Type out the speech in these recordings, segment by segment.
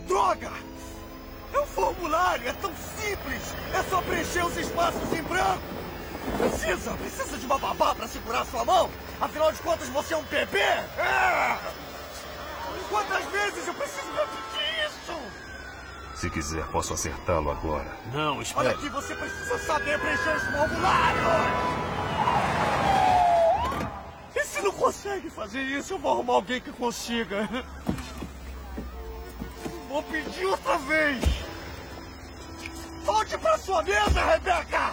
Droga! É um formulário, é tão simples! É só preencher os espaços em branco! Precisa de uma babá pra segurar sua mão? Afinal de contas, você é um bebê? Quantas vezes eu preciso repetir isso? Se quiser, posso acertá-lo agora. Não, espera. Olha aqui, você precisa saber preencher os formulários! E se não consegue fazer isso, eu vou arrumar alguém que consiga. Vou pedir outra vez! Volte pra sua mesa, Rebeca!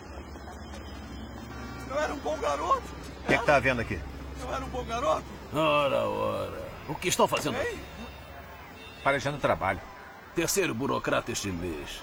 Não era um bom garoto? O que tá havendo aqui? Não era um bom garoto? Ora. O que estão fazendo Ei? aqui? Parejando o trabalho. Terceiro burocrata este mês.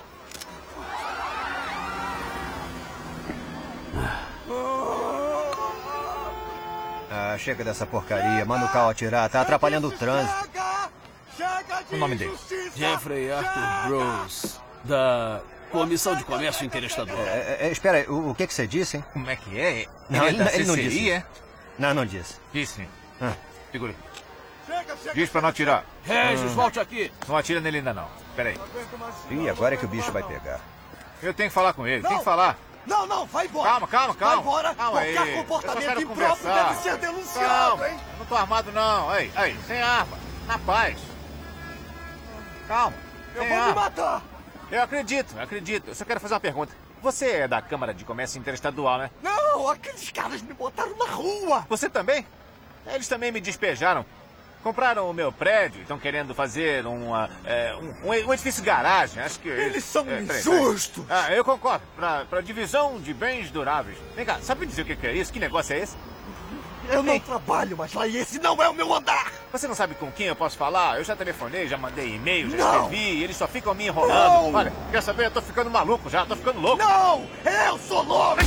Chega dessa porcaria. Manda o carro atirar. Tá atrapalhando o trânsito. Chega de O nome dele? injustiça! Jeffrey Arthur Brose, da Comissão de Comércio Interestadual. Espera aí, o que você disse, hein? Como é que é? Não, Ele é da ele não CCI, disse. é? Não disse. Disse. Ah. Segura. Chega, Diz pra não atirar. Regis, volte aqui. Não atira nele ainda não. Pera aí. Ih, agora é que o bicho vai pegar. Eu tenho que falar com ele. Não. Tem que falar. Não, vai embora! Calma. Vai embora! Calma aí. Qualquer Eu só comportamento quero impróprio conversar. deve ser denunciado, Calma. hein? Eu não tô armado não. Aí, sem arma. Na paz. Calma. Eu Sem vou me arma. matar! Eu acredito. Eu só quero fazer uma pergunta. Você é da Câmara de Comércio Interestadual, né? Não, aqueles caras me botaram na rua! Você também? Eles também me despejaram. Compraram o meu prédio, estão querendo fazer um edifício garagem. Acho que Eles são peraí. injustos! Eu concordo. Pra divisão de bens duráveis. Vem cá, sabe me dizer o que é isso? Que negócio é esse? Eu não trabalho mais lá e esse não é o meu andar! Você não sabe com quem eu posso falar? Eu já telefonei, já mandei e-mail, já Não. escrevi, e eles só ficam me enrolando. Não. Olha, quer saber? Eu tô ficando maluco já, tô ficando louco. Não! Eu sou louco!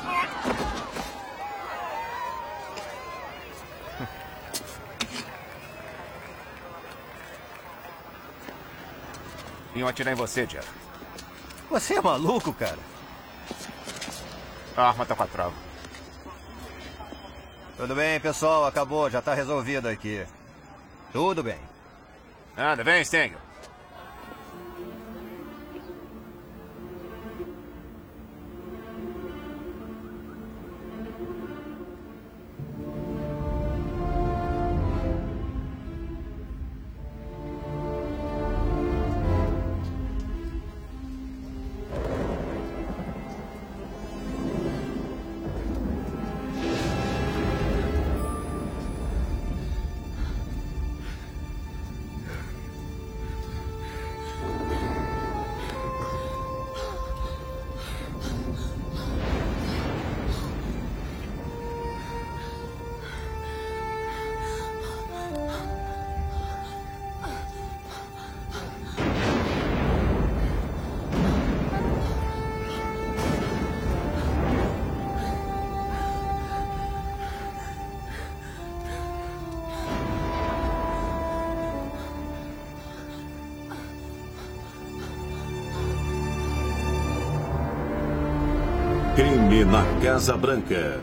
Iam atirar em você, Jeff. Você é maluco, cara? A arma tá com a trava. Tudo bem, pessoal. Acabou. Já tá resolvido aqui. Tudo bem. Anda, vem, Stengel. Crime na Casa Branca.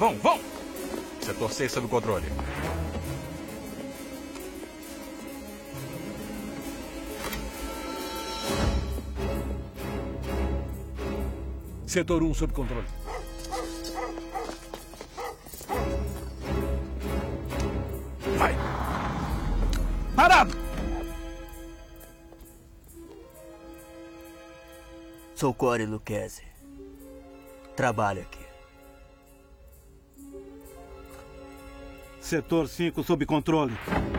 Vão! Setor 6 sob controle. Setor 1 sob controle. Vai! Parado! Sou Corey Lucchese. Trabalho aqui. Setor 5 sob controle.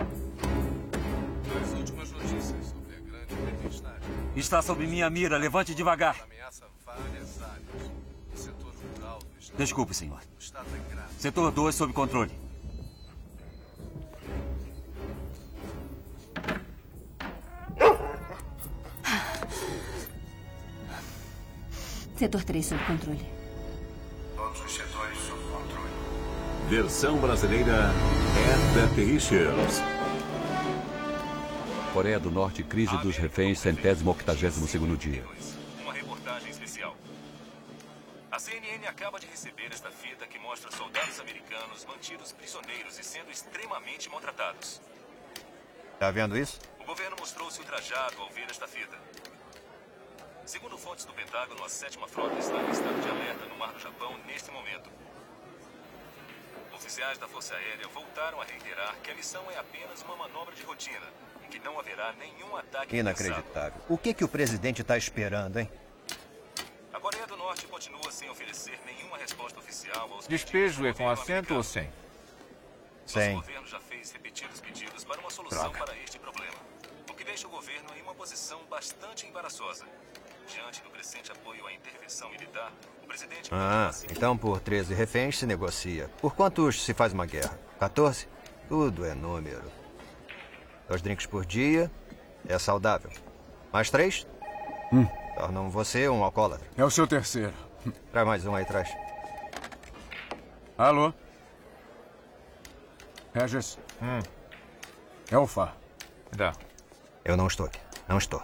As últimas notícias sobre a grande tempestade. Está sob minha mira. Levante devagar. Ameaça várias áreas. O setor rural do estado. Desculpe, senhor. O estado é grave. Setor 2 sob controle. Setor 3 sob controle. Todos os setores sob controle. Versão brasileira Herbert Richards. Coreia do Norte, crise dos reféns, 182º dia. Uma reportagem especial. A CNN acaba de receber esta fita que mostra soldados americanos mantidos prisioneiros e sendo extremamente maltratados. Tá vendo isso? O governo mostrou-se ultrajado ao ver esta fita. Segundo fontes do Pentágono, a 7ª Frota está em estado de alerta no Mar do Japão neste momento. Oficiais da Força Aérea voltaram a reiterar que a missão é apenas uma manobra de rotina e que não haverá nenhum ataque. Inacreditável. O que o presidente está esperando, hein? A Coreia do Norte continua sem oferecer nenhuma resposta oficial aos Despejo é com assento ou sem? Sem. O governo já fez repetidos pedidos para uma solução para este problema, o que deixa o governo em uma posição bastante embaraçosa. Diante do crescente apoio à intervenção militar, o presidente... Então por 13 reféns se negocia. Por quantos se faz uma guerra? 14? Tudo é número. 2 drinks por dia é saudável. Mais 3? Tornam você um alcoólatra. É o seu terceiro. Traz mais um aí atrás. Alô? Regis? É o Fá. Dá. Eu não estou aqui. Não estou.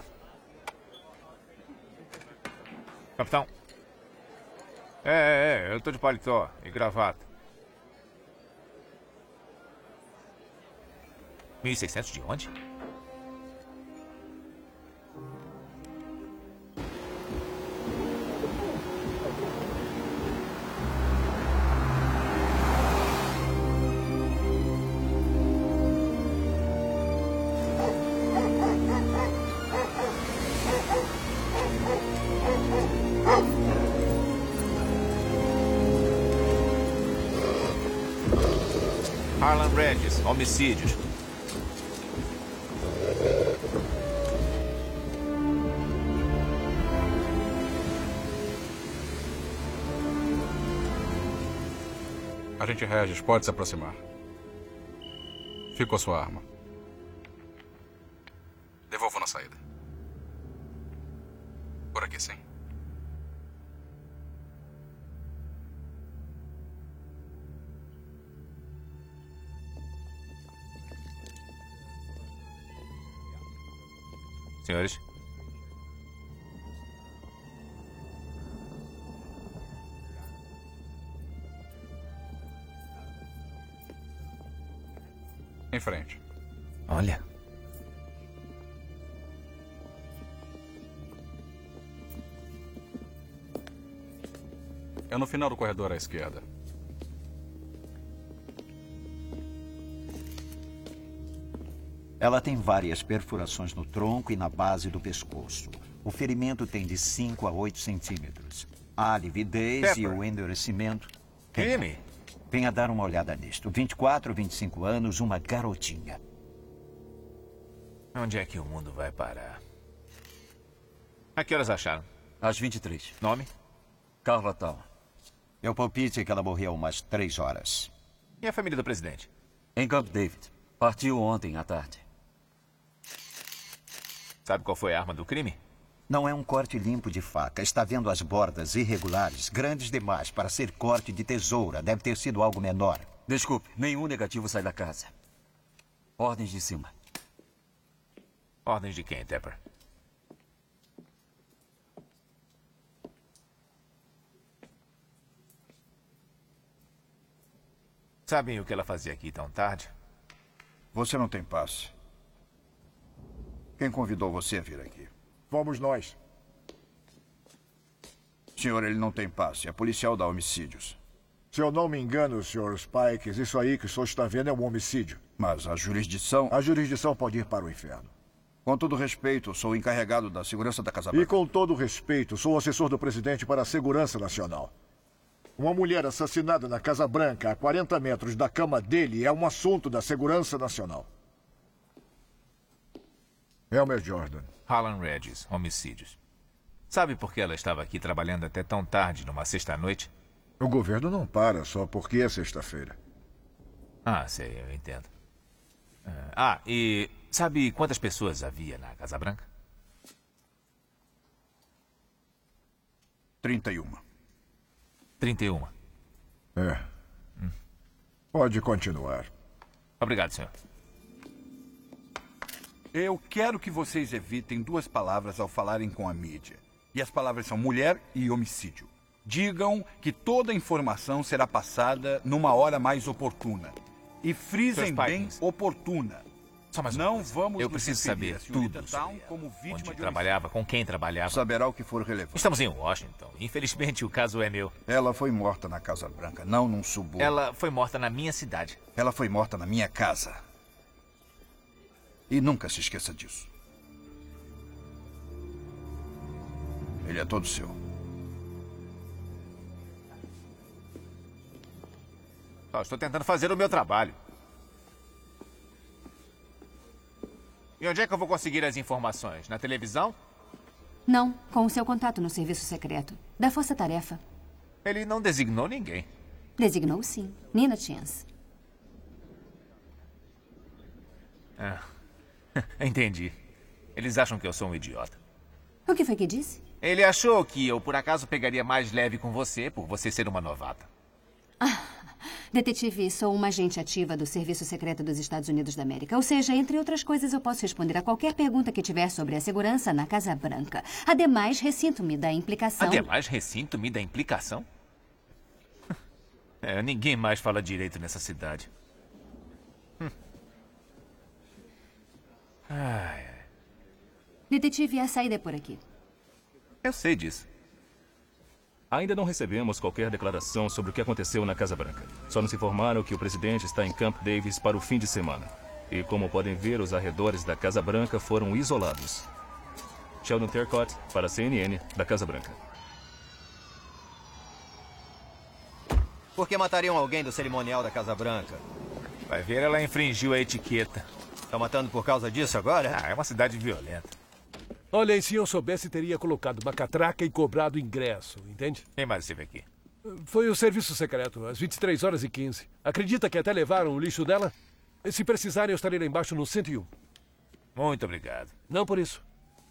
Capitão. Eu tô de paletó e gravata. 1.600 de onde? Harlan Regis, homicídios. Agente Regis, pode se aproximar. Ficou sua arma. Devolvo na saída. Por aqui, sim. Senhores. Em frente. Olha. É no final do corredor à esquerda. Ela tem várias perfurações no tronco e na base do pescoço. O ferimento tem de 5 a 8 centímetros. A lividez e o endurecimento... Crime? Venha dar uma olhada nisto. 24, 25 anos, uma garotinha. Onde é que o mundo vai parar? A que horas acharam? Às 23. Nome? Carla Tal. Meu palpite é que ela morreu umas 3 horas. E a família do presidente? Em Camp David. Partiu ontem à tarde. Sabe qual foi a arma do crime? Não é um corte limpo de faca. Está vendo as bordas irregulares, grandes demais para ser corte de tesoura. Deve ter sido algo menor. Desculpe, nenhum negativo sai da casa. Ordens de cima. Ordens de quem, Tepper? Sabem o que ela fazia aqui tão tarde? Você não tem passe. Quem convidou você a vir aqui? Fomos nós. Senhor, ele não tem passe. É policial da homicídios. Se eu não me engano, Sr. Spikes, isso aí que o senhor está vendo é um homicídio. Mas a jurisdição... A jurisdição pode ir para o inferno. Com todo respeito, sou encarregado da segurança da Casa Branca. E com todo respeito, sou assessor do presidente para a segurança nacional. Uma mulher assassinada na Casa Branca a 40 metros da cama dele é um assunto da segurança nacional. Elmer Jordan. Harlan Regis, homicídios. Sabe por que ela estava aqui trabalhando até tão tarde numa sexta-noite? O governo não para só porque é sexta-feira. Ah, sei, eu entendo. E sabe quantas pessoas havia na Casa Branca? 31. 31. É. Pode continuar. Obrigado, senhor. Eu quero que vocês evitem duas palavras ao falarem com a mídia. E as palavras são mulher e homicídio. Digam que toda a informação será passada numa hora mais oportuna. E frisem bem oportuna. Só mais não vamos Eu preciso saber tudo sobre onde trabalhava, com quem trabalhava. Saberá o que for relevante. Estamos em Washington. Infelizmente, o caso é meu. Ela foi morta na Casa Branca, não num subúrbio. Ela foi morta na minha cidade. Ela foi morta na minha casa. E nunca se esqueça disso. Ele é todo seu. Estou tentando fazer o meu trabalho. E onde é que eu vou conseguir as informações? Na televisão? Não, com o seu contato no serviço secreto. Da Força Tarefa. Ele não designou ninguém. Designou sim. Nina Chance. Entendi. Eles acham que eu sou um idiota. O que foi que disse? Ele achou que eu, por acaso, pegaria mais leve com você, por você ser uma novata. Detetive, sou uma agente ativa do Serviço Secreto dos Estados Unidos da América. Ou seja, entre outras coisas, eu posso responder a qualquer pergunta que tiver sobre a segurança na Casa Branca. Ademais, ressinto-me da implicação... Ademais, ressinto-me da implicação? Ninguém mais fala direito nessa cidade. Detetive, a saída é por aqui. Eu sei disso. Ainda não recebemos qualquer declaração sobre o que aconteceu na Casa Branca. Só nos informaram que o presidente está em Camp Davis para o fim de semana. E como podem ver, os arredores da Casa Branca foram isolados. Sheldon Tercott, para a CNN, da Casa Branca. Por que matariam alguém do cerimonial da Casa Branca? Vai ver, ela infringiu a etiqueta. Tá matando por causa disso agora? É uma cidade violenta. Olha, e se eu soubesse, teria colocado uma catraca e cobrado ingresso, entende? Quem mais esteve aqui? Foi o serviço secreto, às 23h15. Acredita que até levaram o lixo dela? Se precisarem, eu estarei lá embaixo no 101. Muito obrigado. Não por isso.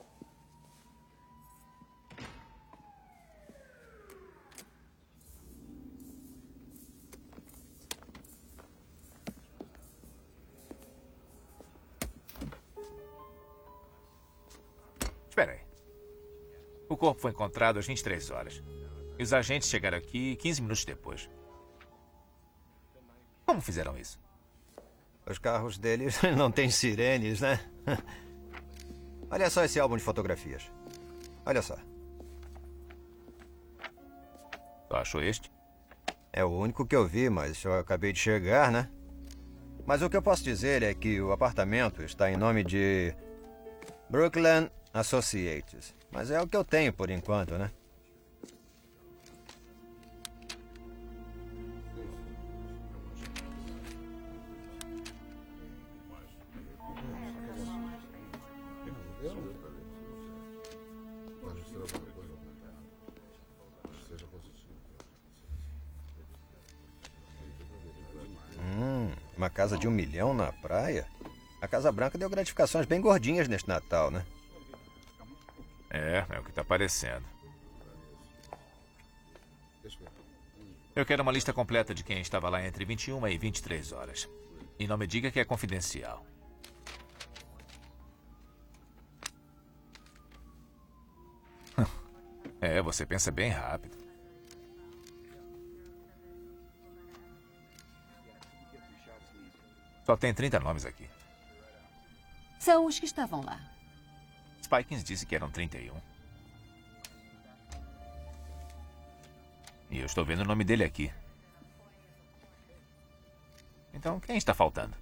Espera aí. O corpo foi encontrado às 23 horas. E os agentes chegaram aqui 15 minutos depois. Como fizeram isso? Os carros deles não têm sirenes, né? Olha só esse álbum de fotografias. Olha só. Tu achou este? É o único que eu vi, mas eu acabei de chegar, né? Mas o que eu posso dizer é que o apartamento está em nome de Brooklyn Associates. Mas é o que eu tenho por enquanto, né? Uma casa de 1 milhão na praia? A Casa Branca deu gratificações bem gordinhas neste Natal, né? É o que tá parecendo. Eu quero uma lista completa de quem estava lá entre 21 e 23 horas. E não me diga que é confidencial. Você pensa bem rápido. Só tem 30 nomes aqui. São os que estavam lá. Spikins disse que eram 31. E eu estou vendo o nome dele aqui. Então, quem está faltando?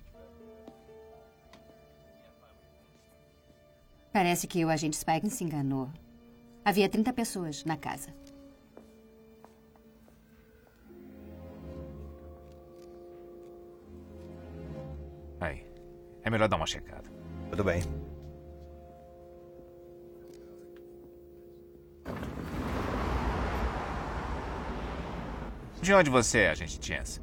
Parece que o agente Spikins se enganou. Havia 30 pessoas na casa. Aí. É melhor dar uma checada. Tudo bem. De onde você é, agente Chance?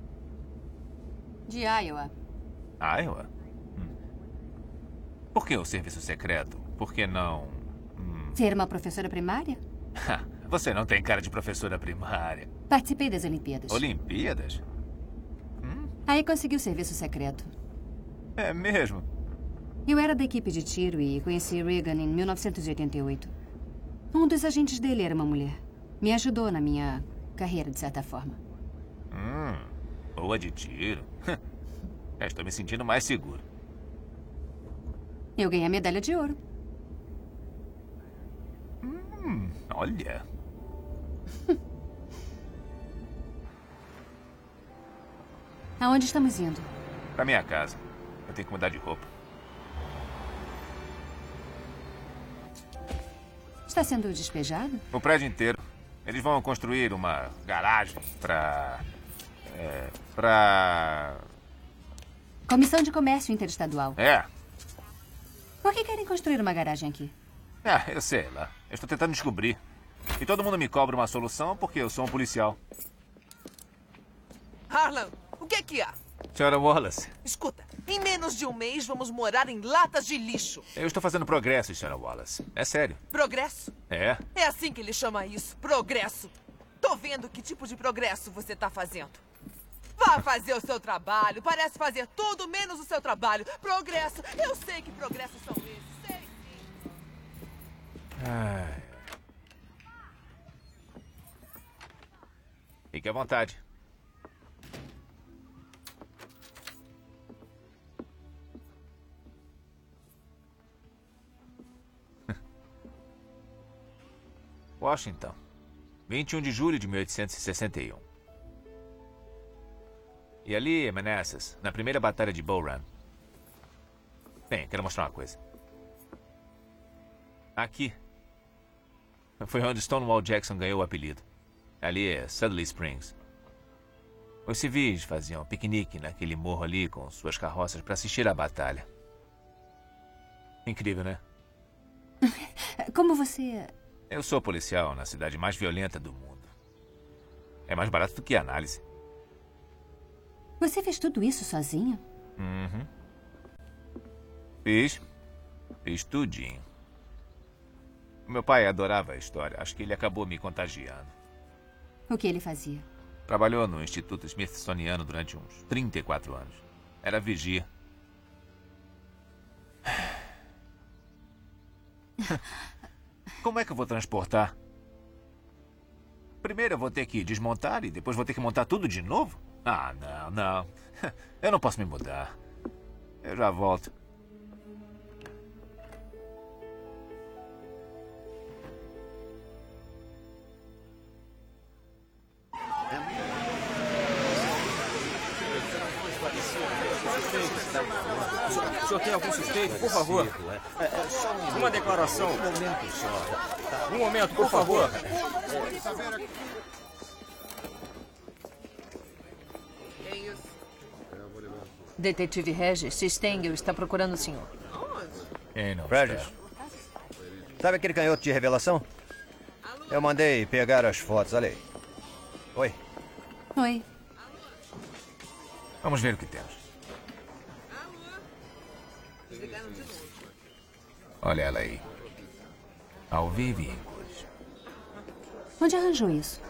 De Iowa. Iowa? Por que o serviço secreto? Por que não... Ser uma professora primária? Você não tem cara de professora primária. Participei das Olimpíadas. Olimpíadas? Aí consegui o serviço secreto. É mesmo? Eu era da equipe de tiro e conheci Reagan em 1988. Um dos agentes dele era uma mulher. Me ajudou na minha carreira, de certa forma. Boa de tiro. Estou me sentindo mais seguro. Eu ganhei a medalha de ouro. Olha. Aonde estamos indo? Pra minha casa. Eu tenho que mudar de roupa. Está sendo despejado? O prédio inteiro. Eles vão construir uma garagem pra... Comissão de Comércio Interestadual. É. Por que querem construir uma garagem aqui? Eu sei lá. Eu estou tentando descobrir. E todo mundo me cobra uma solução porque eu sou um policial. Harlan, o que há? Senhora Wallace. Escuta, em menos de um mês vamos morar em latas de lixo. Eu estou fazendo progresso, senhora Wallace. É sério. Progresso? É. É assim que ele chama isso, progresso. Tô vendo que tipo de progresso você tá fazendo. Vá fazer o seu trabalho. Parece fazer tudo menos o seu trabalho. Progresso. Eu sei que progressos são esses. Sei sim. Fique à vontade. Washington, 21 de julho de 1861. E ali em Manassas, na primeira batalha de Bull Run. Bem, quero mostrar uma coisa. Aqui foi onde Stonewall Jackson ganhou o apelido. Ali é Sudley Springs. Os civis faziam piquenique naquele morro ali com suas carroças para assistir à batalha. Incrível, né? Como você... Eu sou policial na cidade mais violenta do mundo. É mais barato do que a análise. Você fez tudo isso sozinho? Fiz tudinho. Meu pai adorava a história. Acho que ele acabou me contagiando. O que ele fazia? Trabalhou no Instituto Smithsoniano durante uns 34 anos. Era vigia. Como é que eu vou transportar? Primeiro eu vou ter que desmontar e depois vou ter que montar tudo de novo? Ah, não. Eu não posso me mudar. Eu já volto. O senhor tem algum suspeito? Por favor. Uma declaração. Um momento, por favor. Detetive Regis Stengel está procurando o senhor. Regis, sabe aquele canhoto de revelação? Eu mandei pegar as fotos, olha aí. Oi. Oi. Vamos ver o que temos. Olha ela aí. Ao vivo e em cores. Onde arranjou isso?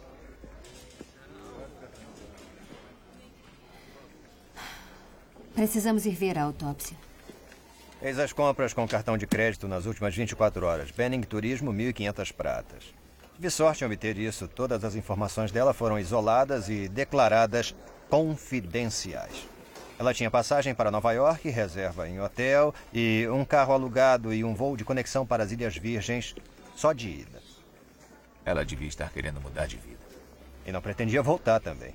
Precisamos ir ver a autópsia. Fez as compras com cartão de crédito nas últimas 24 horas. Benning Turismo, 1.500 pratas. Tive sorte em obter isso. Todas as informações dela foram isoladas e declaradas confidenciais. Ela tinha passagem para Nova York, reserva em hotel e um carro alugado e um voo de conexão para as Ilhas Virgens só de ida. Ela devia estar querendo mudar de vida. E não pretendia voltar também.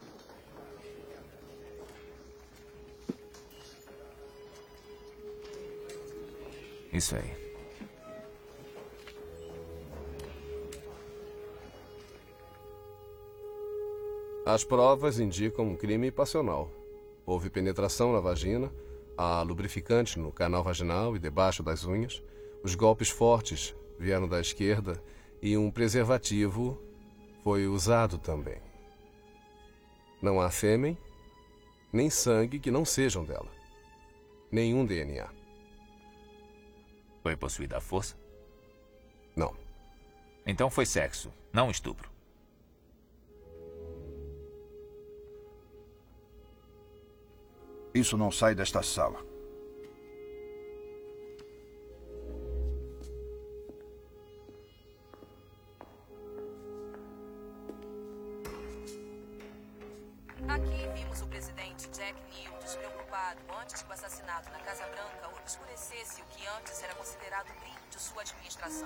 Isso aí. As provas indicam um crime passional. Houve penetração na vagina, há lubrificante no canal vaginal e debaixo das unhas, os golpes fortes vieram da esquerda e um preservativo foi usado também. Não há sêmen, nem sangue que não sejam dela. Nenhum DNA. Foi possuída à força? Não. Então foi sexo, não estupro. Isso não sai desta sala. Aqui vimos o presidente Jack Neal despreocupado antes que o assassinato na Casa Branca obscurecesse o que antes era considerado o brilho de sua administração.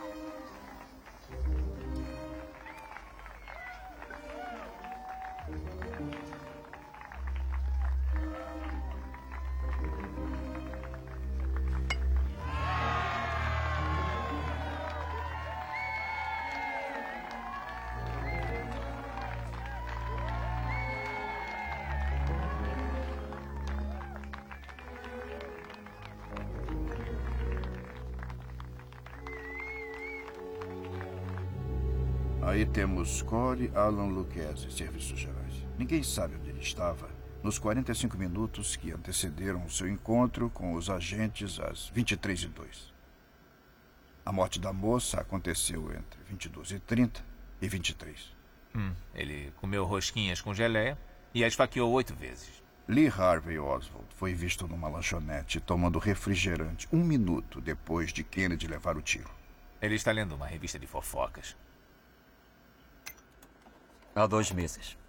Aí temos Corey Alan Lucchese, Serviços Gerais. Ninguém sabe onde ele estava nos 45 minutos que antecederam o seu encontro com os agentes às 23h02. A morte da moça aconteceu entre 22h30 e 23. Ele comeu rosquinhas com geleia e a esfaqueou 8 vezes. Lee Harvey Oswald foi visto numa lanchonete tomando refrigerante 1 minuto depois de Kennedy levar o tiro. Ele está lendo uma revista de fofocas. Há 2 meses.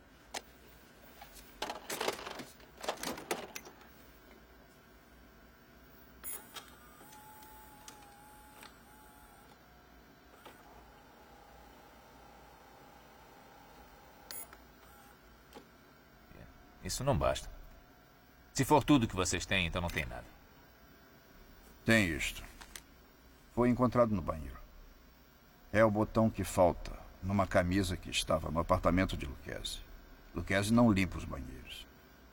Isso não basta. Se for tudo que vocês têm, então não tem nada. Tem isto. Foi encontrado no banheiro. É o botão que falta numa camisa que estava no apartamento de Lucchese. Lucchese não limpa os banheiros.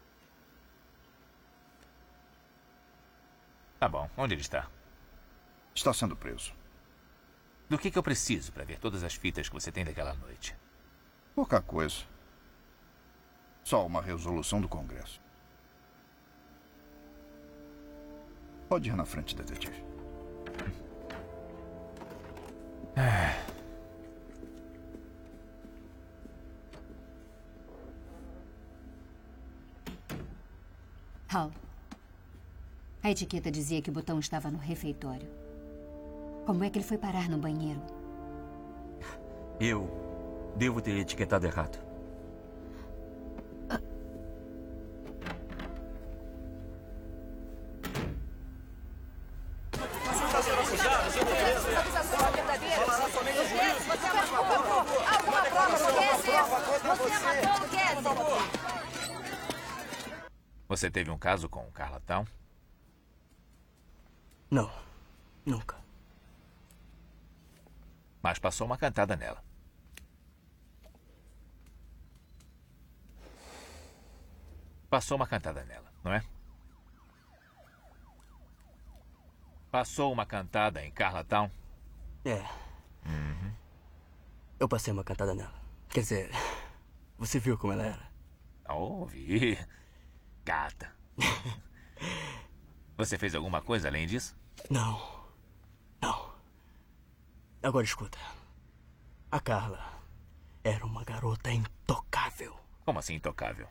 Tá bom. Onde ele está? Está sendo preso. Do que eu preciso para ver todas as fitas que você tem daquela noite? Pouca coisa. Só uma resolução do Congresso. Pode ir na frente, detetive. Hal, a etiqueta dizia que o botão estava no refeitório. Como é que ele foi parar no banheiro? Eu devo ter etiquetado errado. Você teve um caso com o Carla Town? Não, nunca. Mas passou uma cantada nela. Passou uma cantada nela, não é? Passou uma cantada em Carla Town? É. Eu passei uma cantada nela. Quer dizer, você viu como ela era? Oh, vi. Gata. Você fez alguma coisa além disso? Não. Não. Agora escuta. A Carla era uma garota intocável. Como assim intocável?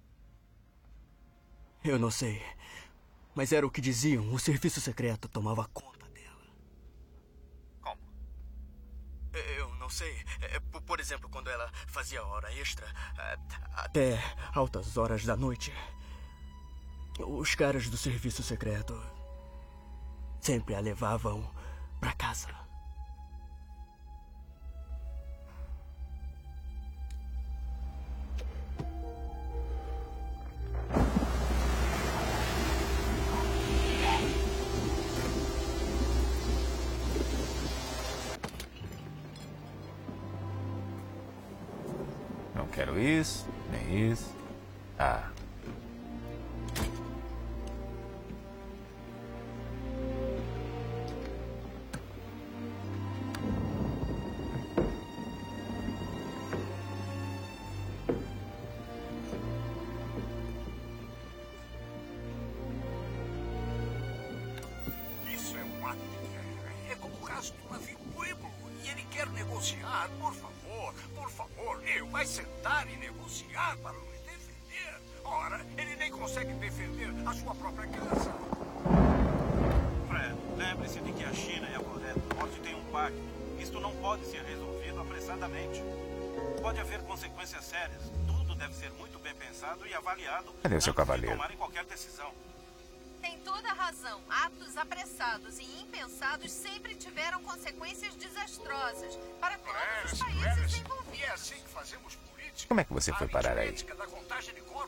Eu não sei. Mas era o que diziam. O serviço secreto tomava conta dela. Como? Eu não sei. Por exemplo, quando ela fazia hora extra, até altas horas da noite, Os caras do serviço secreto sempre a levavam pra casa. Não quero isso, nem isso. Ah. Isso é um ato de guerra. É como o caso do navio Pueblo. E ele quer negociar, por favor, ele vai sentar e negociar para nos defender. Ora, ele nem consegue defender a sua própria casa. Fred, lembre-se de que a China e a Coreia do Norte têm um pacto. Isto não pode ser resolvido apressadamente. Pode haver consequências sérias. Tudo deve ser muito bem pensado e avaliado Cadê o seu antes de cavaleiro? tomarem qualquer decisão. Tem toda a razão. Atos apressados e impensados sempre tiveram consequências desastrosas para todos os países envolvidos. E é assim que fazemos política. Como é que você foi parar aí? Da contagem de corpos.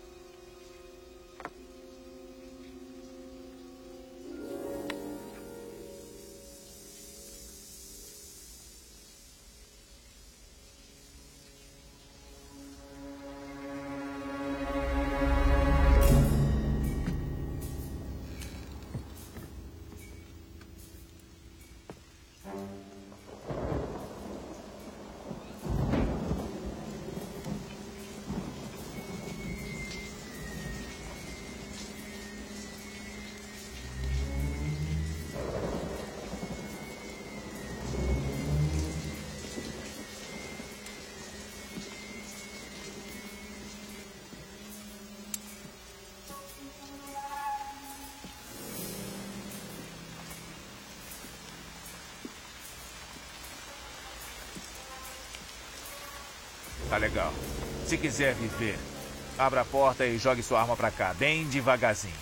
Tá legal. Se quiser viver, abra a porta e jogue sua arma pra cá, bem devagarzinho.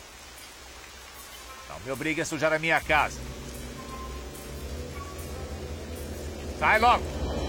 Não me obrigue a sujar a minha casa. Sai logo!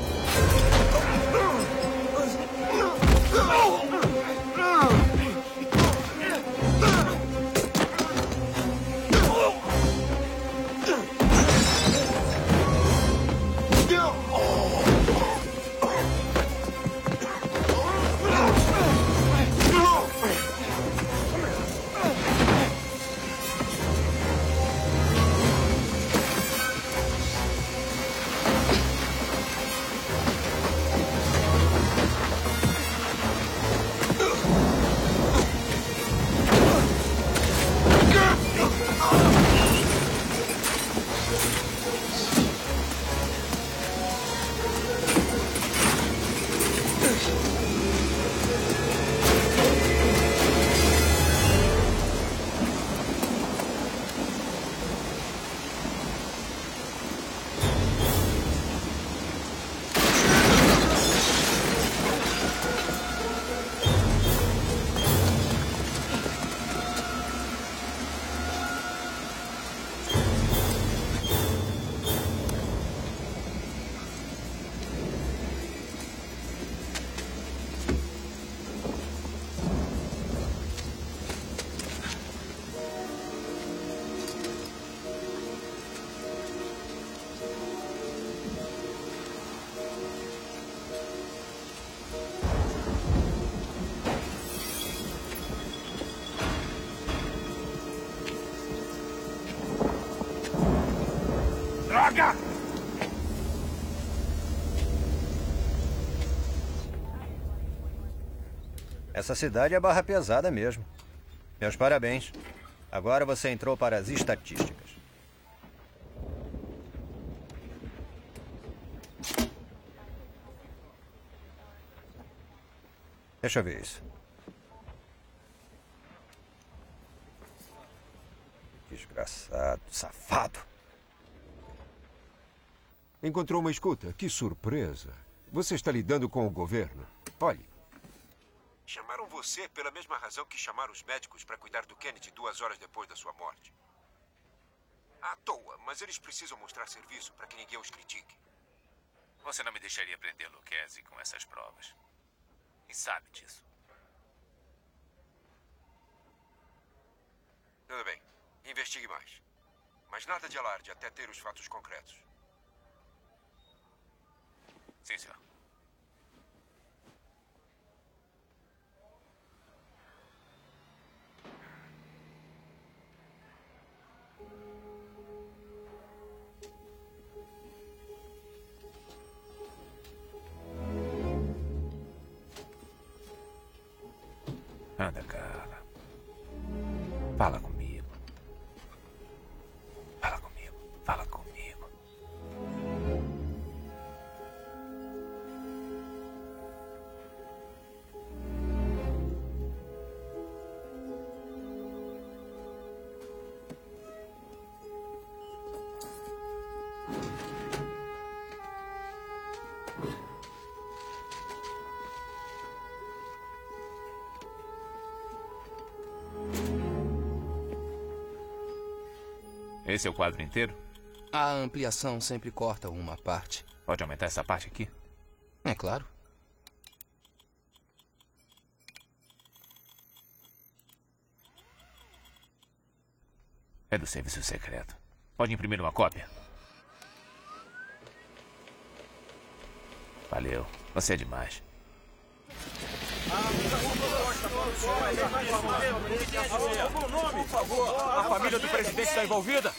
Droga! Essa cidade é barra pesada mesmo. Meus parabéns. Agora você entrou para as estatísticas. Deixa eu ver isso. Desgraçado, safado. Encontrou uma escuta? Que surpresa. Você está lidando com o governo. Olhe, Chamaram você pela mesma razão que chamaram os médicos para cuidar do Kennedy 2 horas depois da sua morte. À toa, mas eles precisam mostrar serviço para que ninguém os critique. Você não me deixaria prender Lucchesi com essas provas. E sabe disso. Tudo bem. Investigue mais. Mas nada de alarde até ter os fatos concretos. Sim, senhor. Anda, cara. Fala comigo. Fala comigo. Fala comigo. Esse é o quadro inteiro? A ampliação sempre corta uma parte. Pode aumentar essa parte aqui? É claro. É do serviço secreto. Pode imprimir uma cópia? Valeu. Você é demais. Por favor, a família do presidente está envolvida?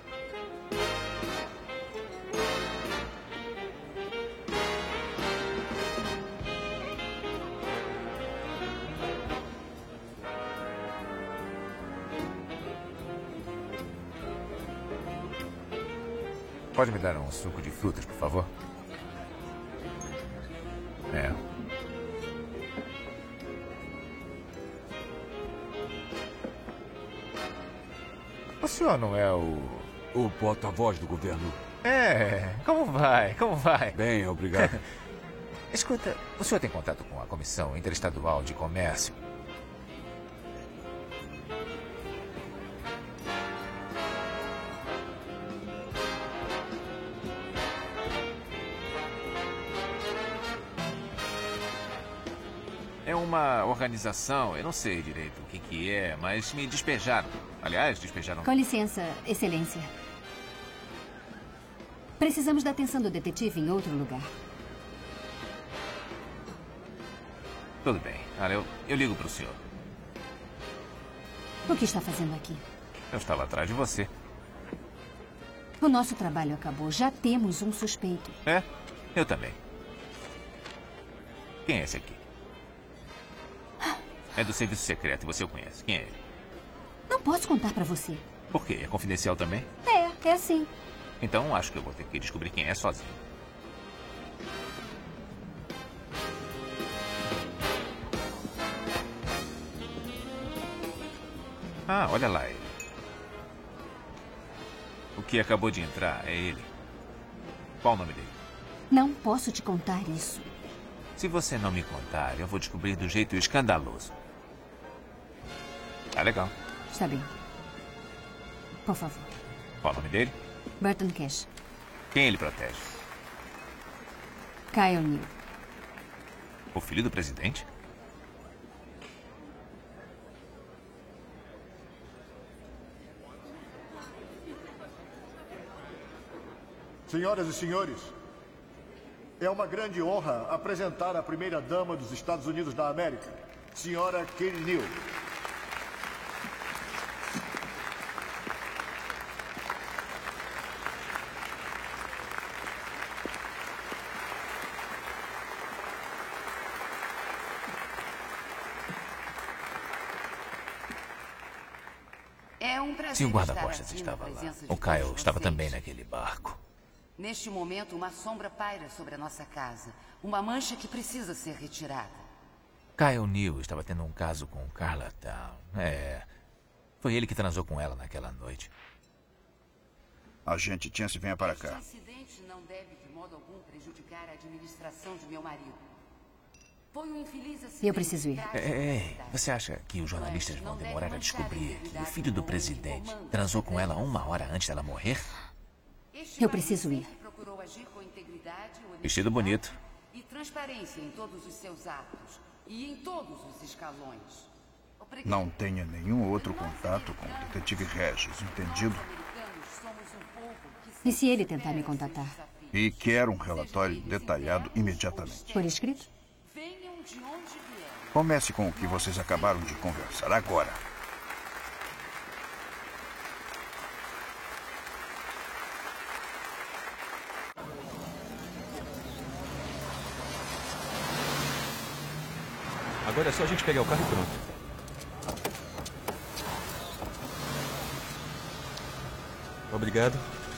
Pode me dar um suco de frutas, por favor? É. O senhor não é o porta-voz do governo. É, como vai? Como vai? Bem, obrigado. Escuta, o senhor tem contato com a Comissão Interestadual de Comércio? É uma organização, eu não sei direito o que é, mas me despejaram. Aliás, despejaram... Com licença, Excelência. Precisamos da atenção do detetive em outro lugar. Tudo bem. Olha, eu ligo para o senhor. O que está fazendo aqui? Eu estava atrás de você. O nosso trabalho acabou. Já temos um suspeito. É? Eu também. Quem é esse aqui? É do serviço secreto e você o conhece. Quem é ele? Não posso contar para você. Por quê? É confidencial também? É assim. Então acho que eu vou ter que descobrir quem é sozinho. Ah, olha lá ele. O que acabou de entrar é ele. Qual o nome dele? Não posso te contar isso. Se você não me contar, eu vou descobrir do jeito escandaloso. Tá legal. Está bem. Por favor. Qual o nome dele? Burton Cash. Quem ele protege? Kyle Neal. O filho do presidente? Senhoras e senhores, é uma grande honra apresentar a primeira-dama dos Estados Unidos da América, senhora Katie Neal. É um prazer. Se o guarda-costas estava lá, o Kyle estava também naquele barco. Neste momento, uma sombra paira sobre a nossa casa. Uma mancha que precisa ser retirada. Kyle Neal estava tendo um caso com Carla Town. É. Foi ele que transou com ela naquela noite. Agente Chance, venha para cá. Este incidente não deve de modo algum prejudicar a administração de meu marido. Eu preciso ir. Você acha que os jornalistas vão demorar a descobrir que o filho do presidente transou com ela 1 hora antes dela morrer? Eu preciso ir. Vestido bonito. E transparência em todos os seus atos e em todos os escalões. Não tenha nenhum outro contato com o detetive Regis, entendido? E se ele tentar me contatar? E quero um relatório detalhado imediatamente. Por escrito? Comece com o que vocês acabaram de conversar agora. Agora é só a gente pegar o carro e pronto. Obrigado.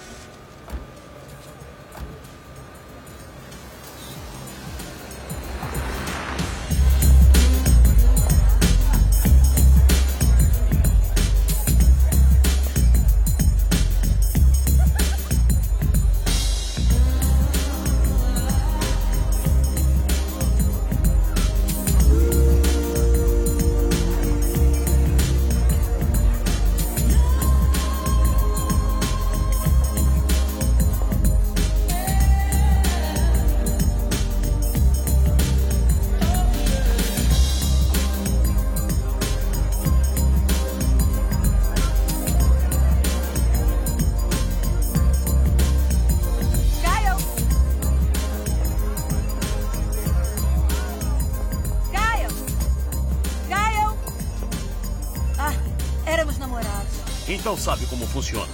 Então sabe como funciona.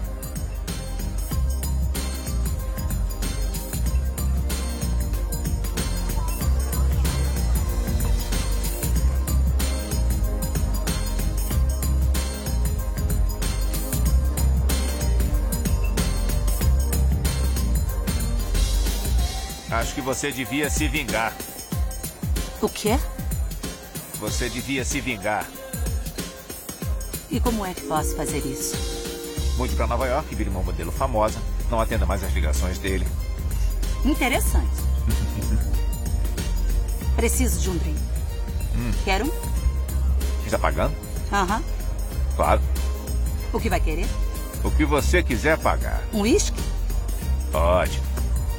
Acho que você devia se vingar. O quê? Você devia se vingar. E como é que posso fazer isso? Mude para Nova York e vire uma modelo famosa. Não atenda mais as ligações dele. Interessante. Preciso de um drink. Quer um? Está pagando? Aham. Claro. O que vai querer? O que você quiser pagar. Um uísque? Ótimo.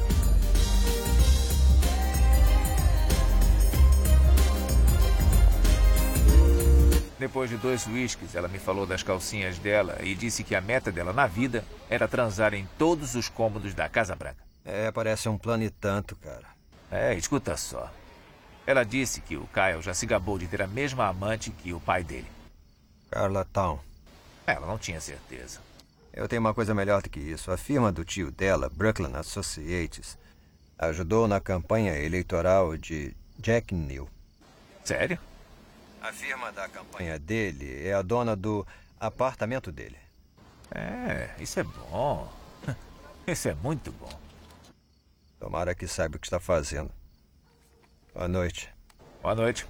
Depois de 2 uísques, ela me falou das calcinhas dela e disse que a meta dela na vida era transar em todos os cômodos da Casa Branca. Parece um plano e tanto, cara. Escuta só. Ela disse que o Kyle já se gabou de ter a mesma amante que o pai dele. Carla Town. Ela não tinha certeza. Eu tenho uma coisa melhor do que isso. A firma do tio dela, Brooklyn Associates, ajudou na campanha eleitoral de Jack Neal. Sério? A firma da campanha dele é a dona do apartamento dele. Isso é bom. Isso é muito bom. Tomara que saiba o que está fazendo. Boa noite. Boa noite.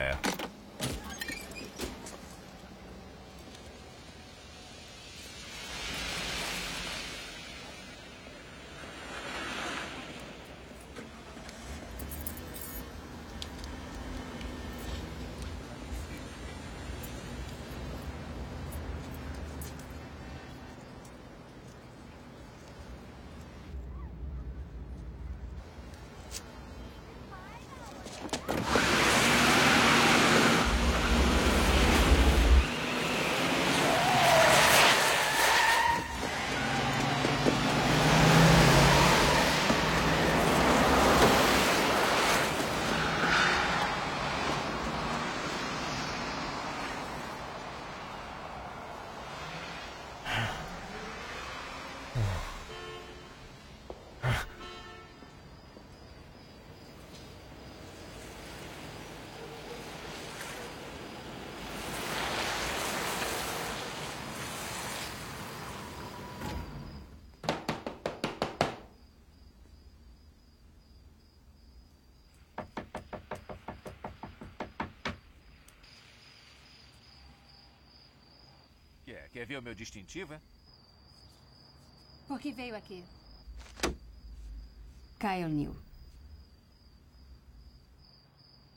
Quer ver o meu distintivo, é? Por que veio aqui? Kyle Neal.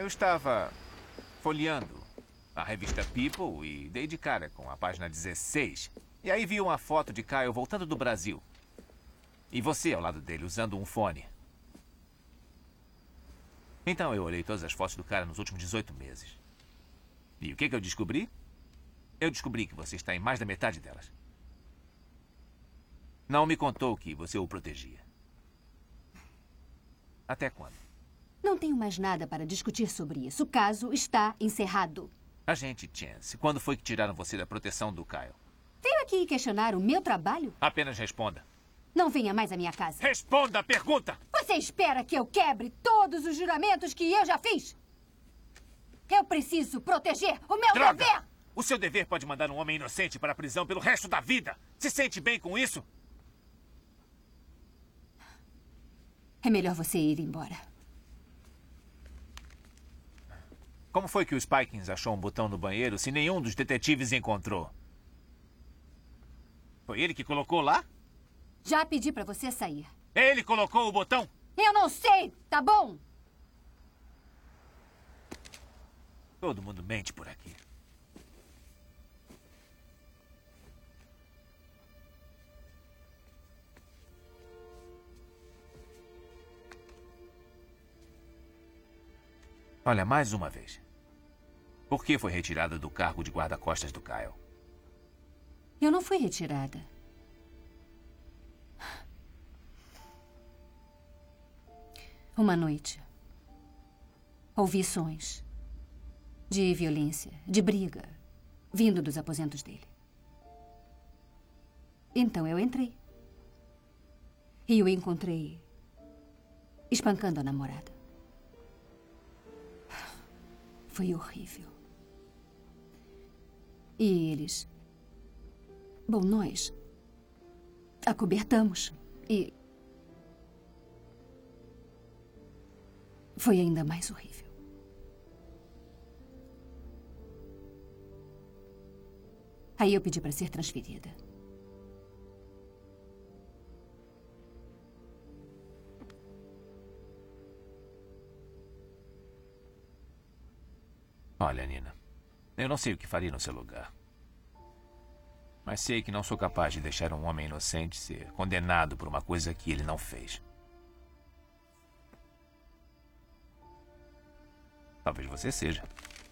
Eu estava folheando a revista People e dei de cara com a página 16. E aí vi uma foto de Kyle voltando do Brasil. E você ao lado dele, usando um fone. Então eu olhei todas as fotos do cara nos últimos 18 meses. E o que eu descobri? Eu descobri que você está em mais da metade delas. Não me contou que você o protegia. Até quando? Não tenho mais nada para discutir sobre isso. O caso está encerrado. Agente Chance, quando foi que tiraram você da proteção do Kyle? Veio aqui questionar o meu trabalho? Apenas responda. Não venha mais à minha casa. Responda a pergunta! Você espera que eu quebre todos os juramentos que eu já fiz? Eu preciso proteger o meu dever! O seu dever pode mandar um homem inocente para a prisão pelo resto da vida. Se sente bem com isso? É melhor você ir embora. Como foi que o Spikins achou um botão no banheiro se nenhum dos detetives encontrou? Foi ele que colocou lá? Já pedi para você sair. Ele colocou o botão? Eu não sei, tá bom? Todo mundo mente por aqui. Olha, mais uma vez. Por que foi retirada do cargo de guarda-costas do Kyle? Eu não fui retirada. Uma noite, ouvi sons de violência, de briga, vindo dos aposentos dele. Então eu entrei. E o encontrei espancando a namorada. Foi horrível. E eles... Bom, nós acobertamos e... Foi ainda mais horrível. Aí eu pedi para ser transferida. Olha, Nina, eu não sei o que faria no seu lugar. Mas sei que não sou capaz de deixar um homem inocente ser condenado por uma coisa que ele não fez. Talvez você seja.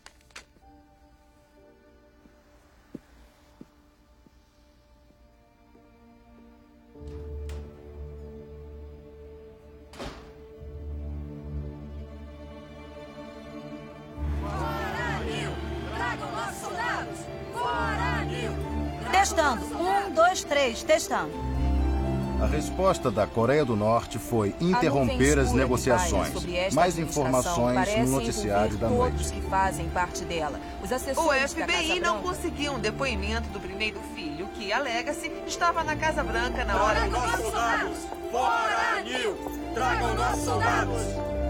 Testando. 1, 2, 3. Testando. A resposta da Coreia do Norte foi interromper as negociações. Mais informações no noticiário da noite. Todos que fazem parte dela. Os O assessores da FBI Casa não Branca... conseguiu um depoimento do primeiro filho, que, alega-se, estava na Casa Branca na hora que... Tragam nossos soldados! Fora, Neil! Tragam nossos soldados!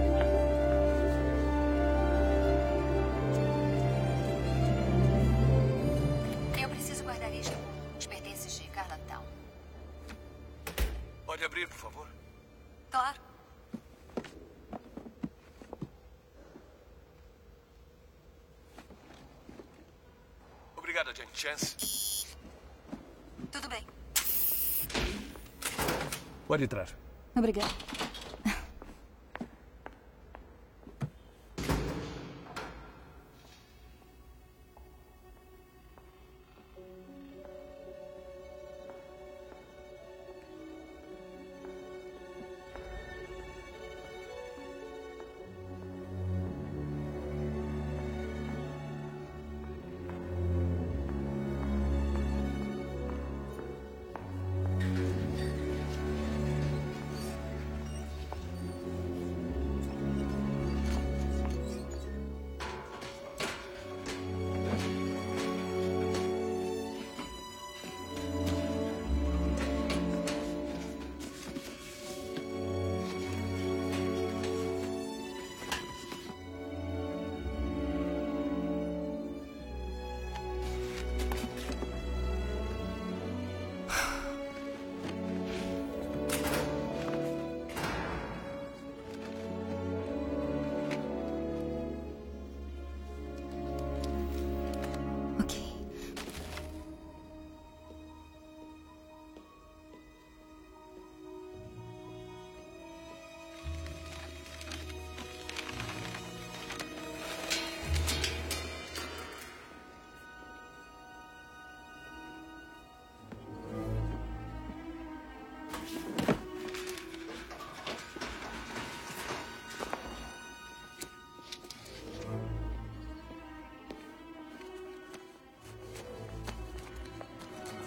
Eu preciso guardar isto com os pertences de Carlatown. Pode abrir, por favor? Claro. Obrigado, Agente Chance. Tudo bem. Pode entrar. Obrigada.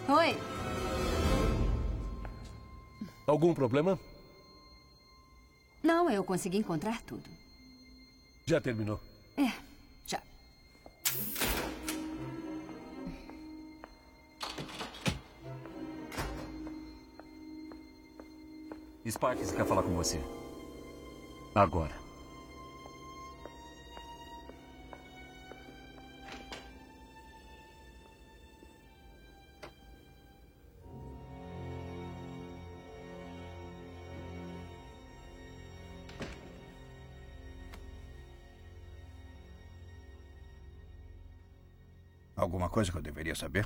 Oi. Algum problema? Não, eu consegui encontrar tudo. Já terminou? É, já. Sparks quer falar com você. Agora. Alguma coisa que eu deveria saber?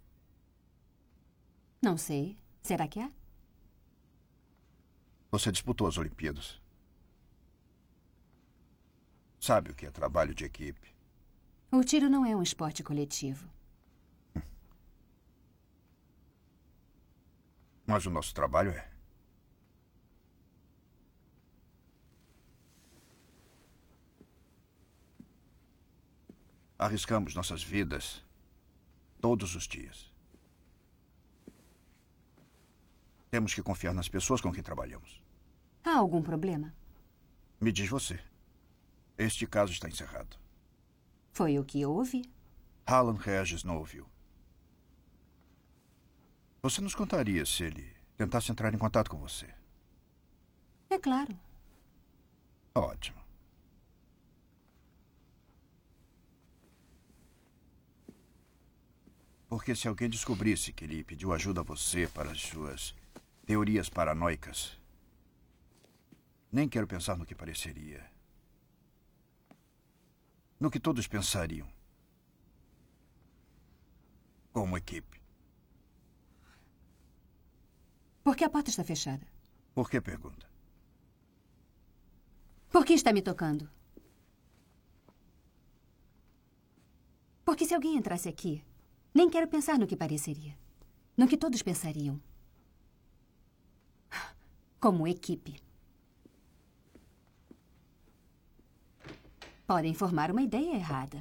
Não sei. Será que há? Você disputou as Olimpíadas. Sabe o que é trabalho de equipe? O tiro não é um esporte coletivo. Mas o nosso trabalho é. Arriscamos nossas vidas todos os dias. Temos que confiar nas pessoas com quem trabalhamos. Há algum problema? Me diz você. Este caso está encerrado. Foi o que eu ouvi. Alan Regis não ouviu. Você nos contaria se ele tentasse entrar em contato com você? É claro. Ótimo. Porque se alguém descobrisse que ele pediu ajuda a você para as suas teorias paranoicas, nem quero pensar no que pareceria. No que todos pensariam. Como equipe. Por que a porta está fechada? Por que pergunta? Por que está me tocando? Porque se alguém entrasse aqui, nem quero pensar no que pareceria. No que todos pensariam. Como equipe. Podem formar uma ideia errada.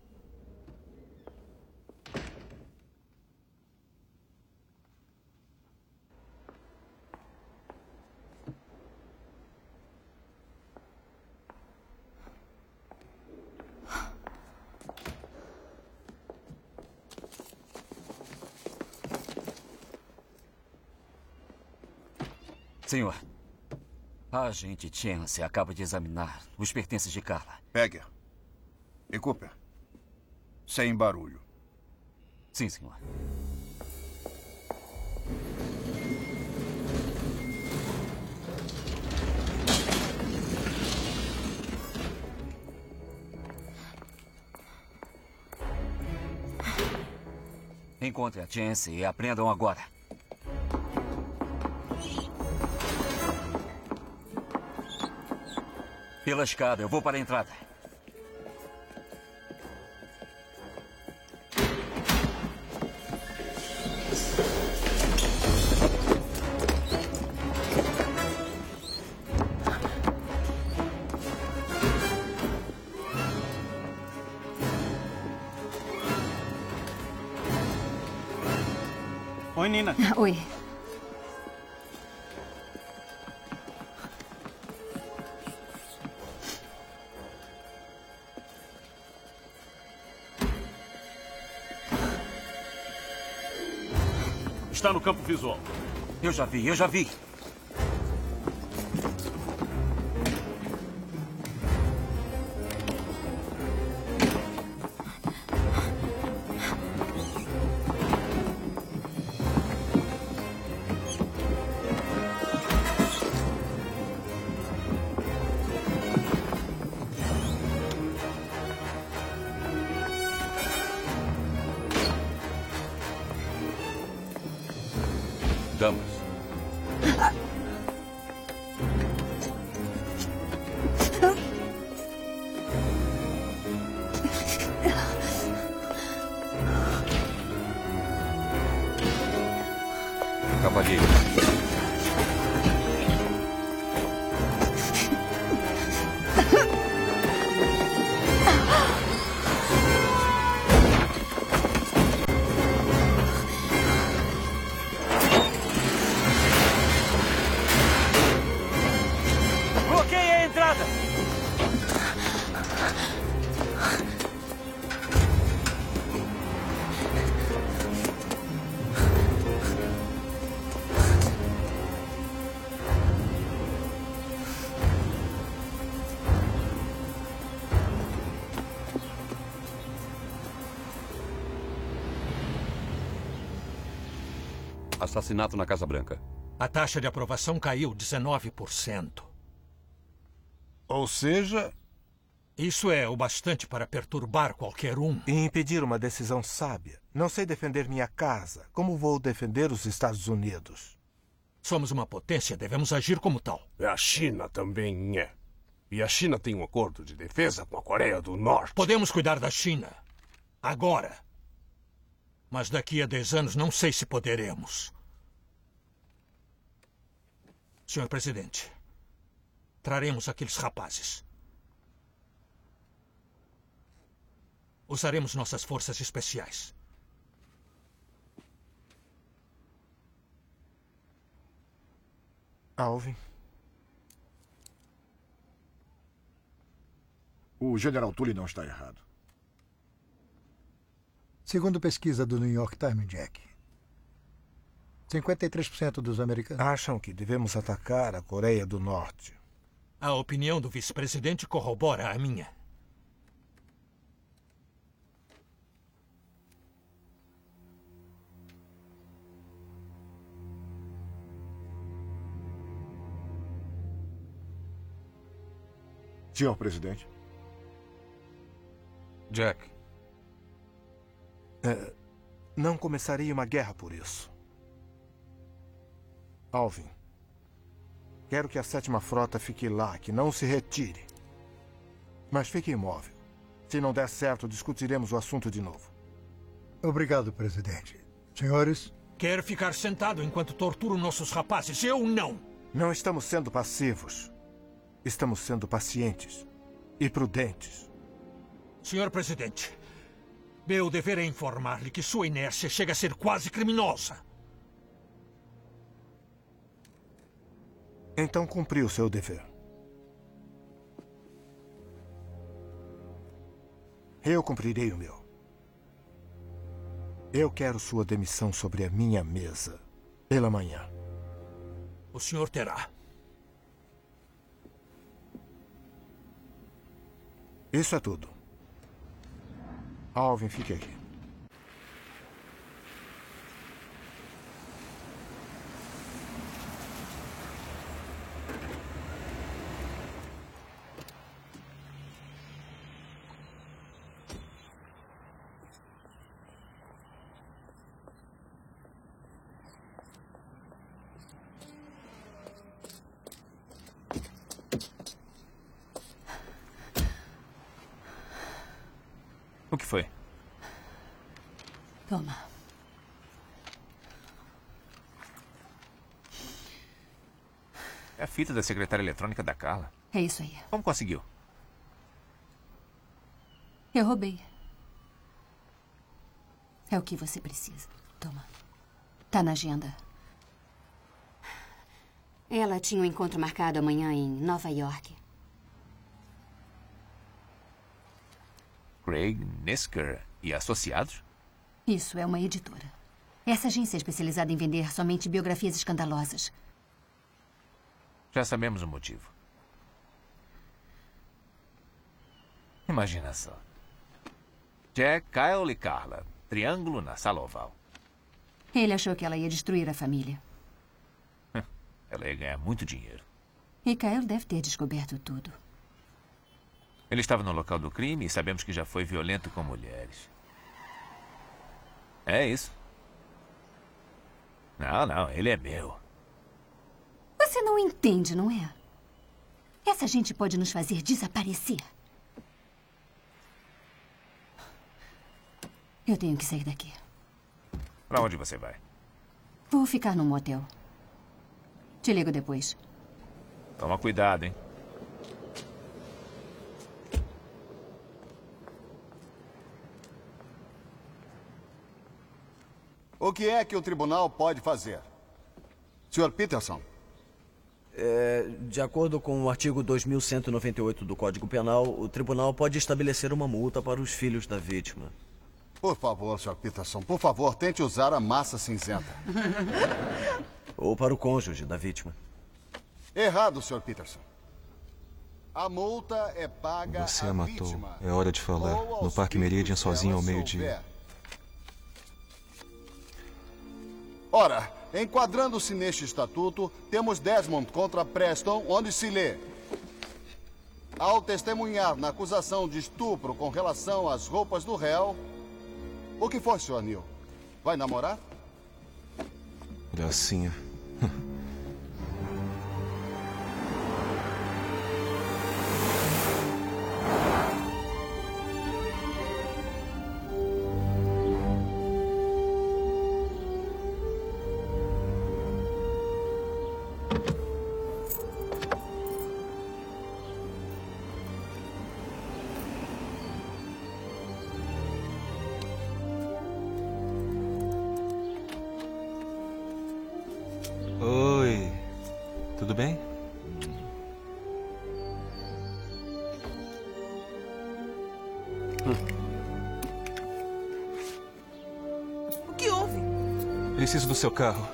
Senhor, a agente Chance acaba de examinar os pertences de Carla. Pegger. E Cooper. Sem barulho. Sim, senhor. Encontre a Chance e aprendam agora. Pela escada, eu vou para a entrada. Oi, Nina. Oi. Está no campo visual. Eu já vi, eu já vi. Damas. Cavalheiro. Assassinato na Casa Branca. A taxa de aprovação caiu 19%. Ou seja... Isso é o bastante para perturbar qualquer um. E impedir uma decisão sábia. Não sei defender minha casa. Como vou defender os Estados Unidos? Somos uma potência, devemos agir como tal. A China também é. E a China tem um acordo de defesa com a Coreia do Norte. Podemos cuidar da China. Agora. Mas daqui a 10 anos não sei se poderemos. Senhor presidente, traremos aqueles rapazes. Usaremos nossas forças especiais. Alvin. O General Tully não está errado. Segundo pesquisa do New York Times, Jack, 53% dos americanos acham que devemos atacar a Coreia do Norte. A opinião do vice-presidente corrobora a minha. Senhor presidente. Jack. Não começaria uma guerra por isso. Alvin. Quero que a 7ª Frota fique lá, que não se retire. Mas fique imóvel. Se não der certo, discutiremos o assunto de novo. Obrigado, presidente. Senhores? Quer ficar sentado enquanto torturo nossos rapazes? Eu não. Não estamos sendo passivos. Estamos sendo pacientes e prudentes. Senhor presidente, meu dever é informar-lhe que sua inércia chega a ser quase criminosa. Então cumpriu seu dever. Eu cumprirei o meu. Eu quero sua demissão sobre a minha mesa pela manhã. O senhor terá. Isso é tudo. Alvin, fique aqui. O que foi? Toma. É a fita da secretária eletrônica da Carla. É isso aí. Como conseguiu? Eu roubei. É o que você precisa. Toma. Tá na agenda. Ela tinha um encontro marcado amanhã em Nova York. Craig, Nisker e associados? Isso é uma editora. Essa agência é especializada em vender somente biografias escandalosas. Já sabemos o motivo. Imagina só. Jack, Kyle e Carla. Triângulo na sala oval. Ele achou que ela ia destruir a família. Ela ia ganhar muito dinheiro. E Kyle deve ter descoberto tudo. Ele estava no local do crime e sabemos que já foi violento com mulheres. É isso. Não, ele é meu. Você não entende, não é? Essa gente pode nos fazer desaparecer. Eu tenho que sair daqui. Pra onde você vai? Vou ficar num motel. Te ligo depois. Toma cuidado, hein? O que é que o tribunal pode fazer? Sr. Peterson. De acordo com o artigo 2198 do Código Penal, o tribunal pode estabelecer uma multa para os filhos da vítima. Por favor, Sr. Peterson, por favor, tente usar a massa cinzenta. Ou para o cônjuge da vítima. Errado, Sr. Peterson. A multa é paga Você à a matou. vítima. É hora de falar. No Parque Meridian, sozinho ao meio-dia. Ora, enquadrando-se neste estatuto, temos Desmond contra Preston, onde se lê: ao testemunhar na acusação de estupro com relação às roupas do réu... O que foi, Sr. Neil? Vai namorar? Gracinha. Oi, tudo bem? O que houve? Preciso do seu carro.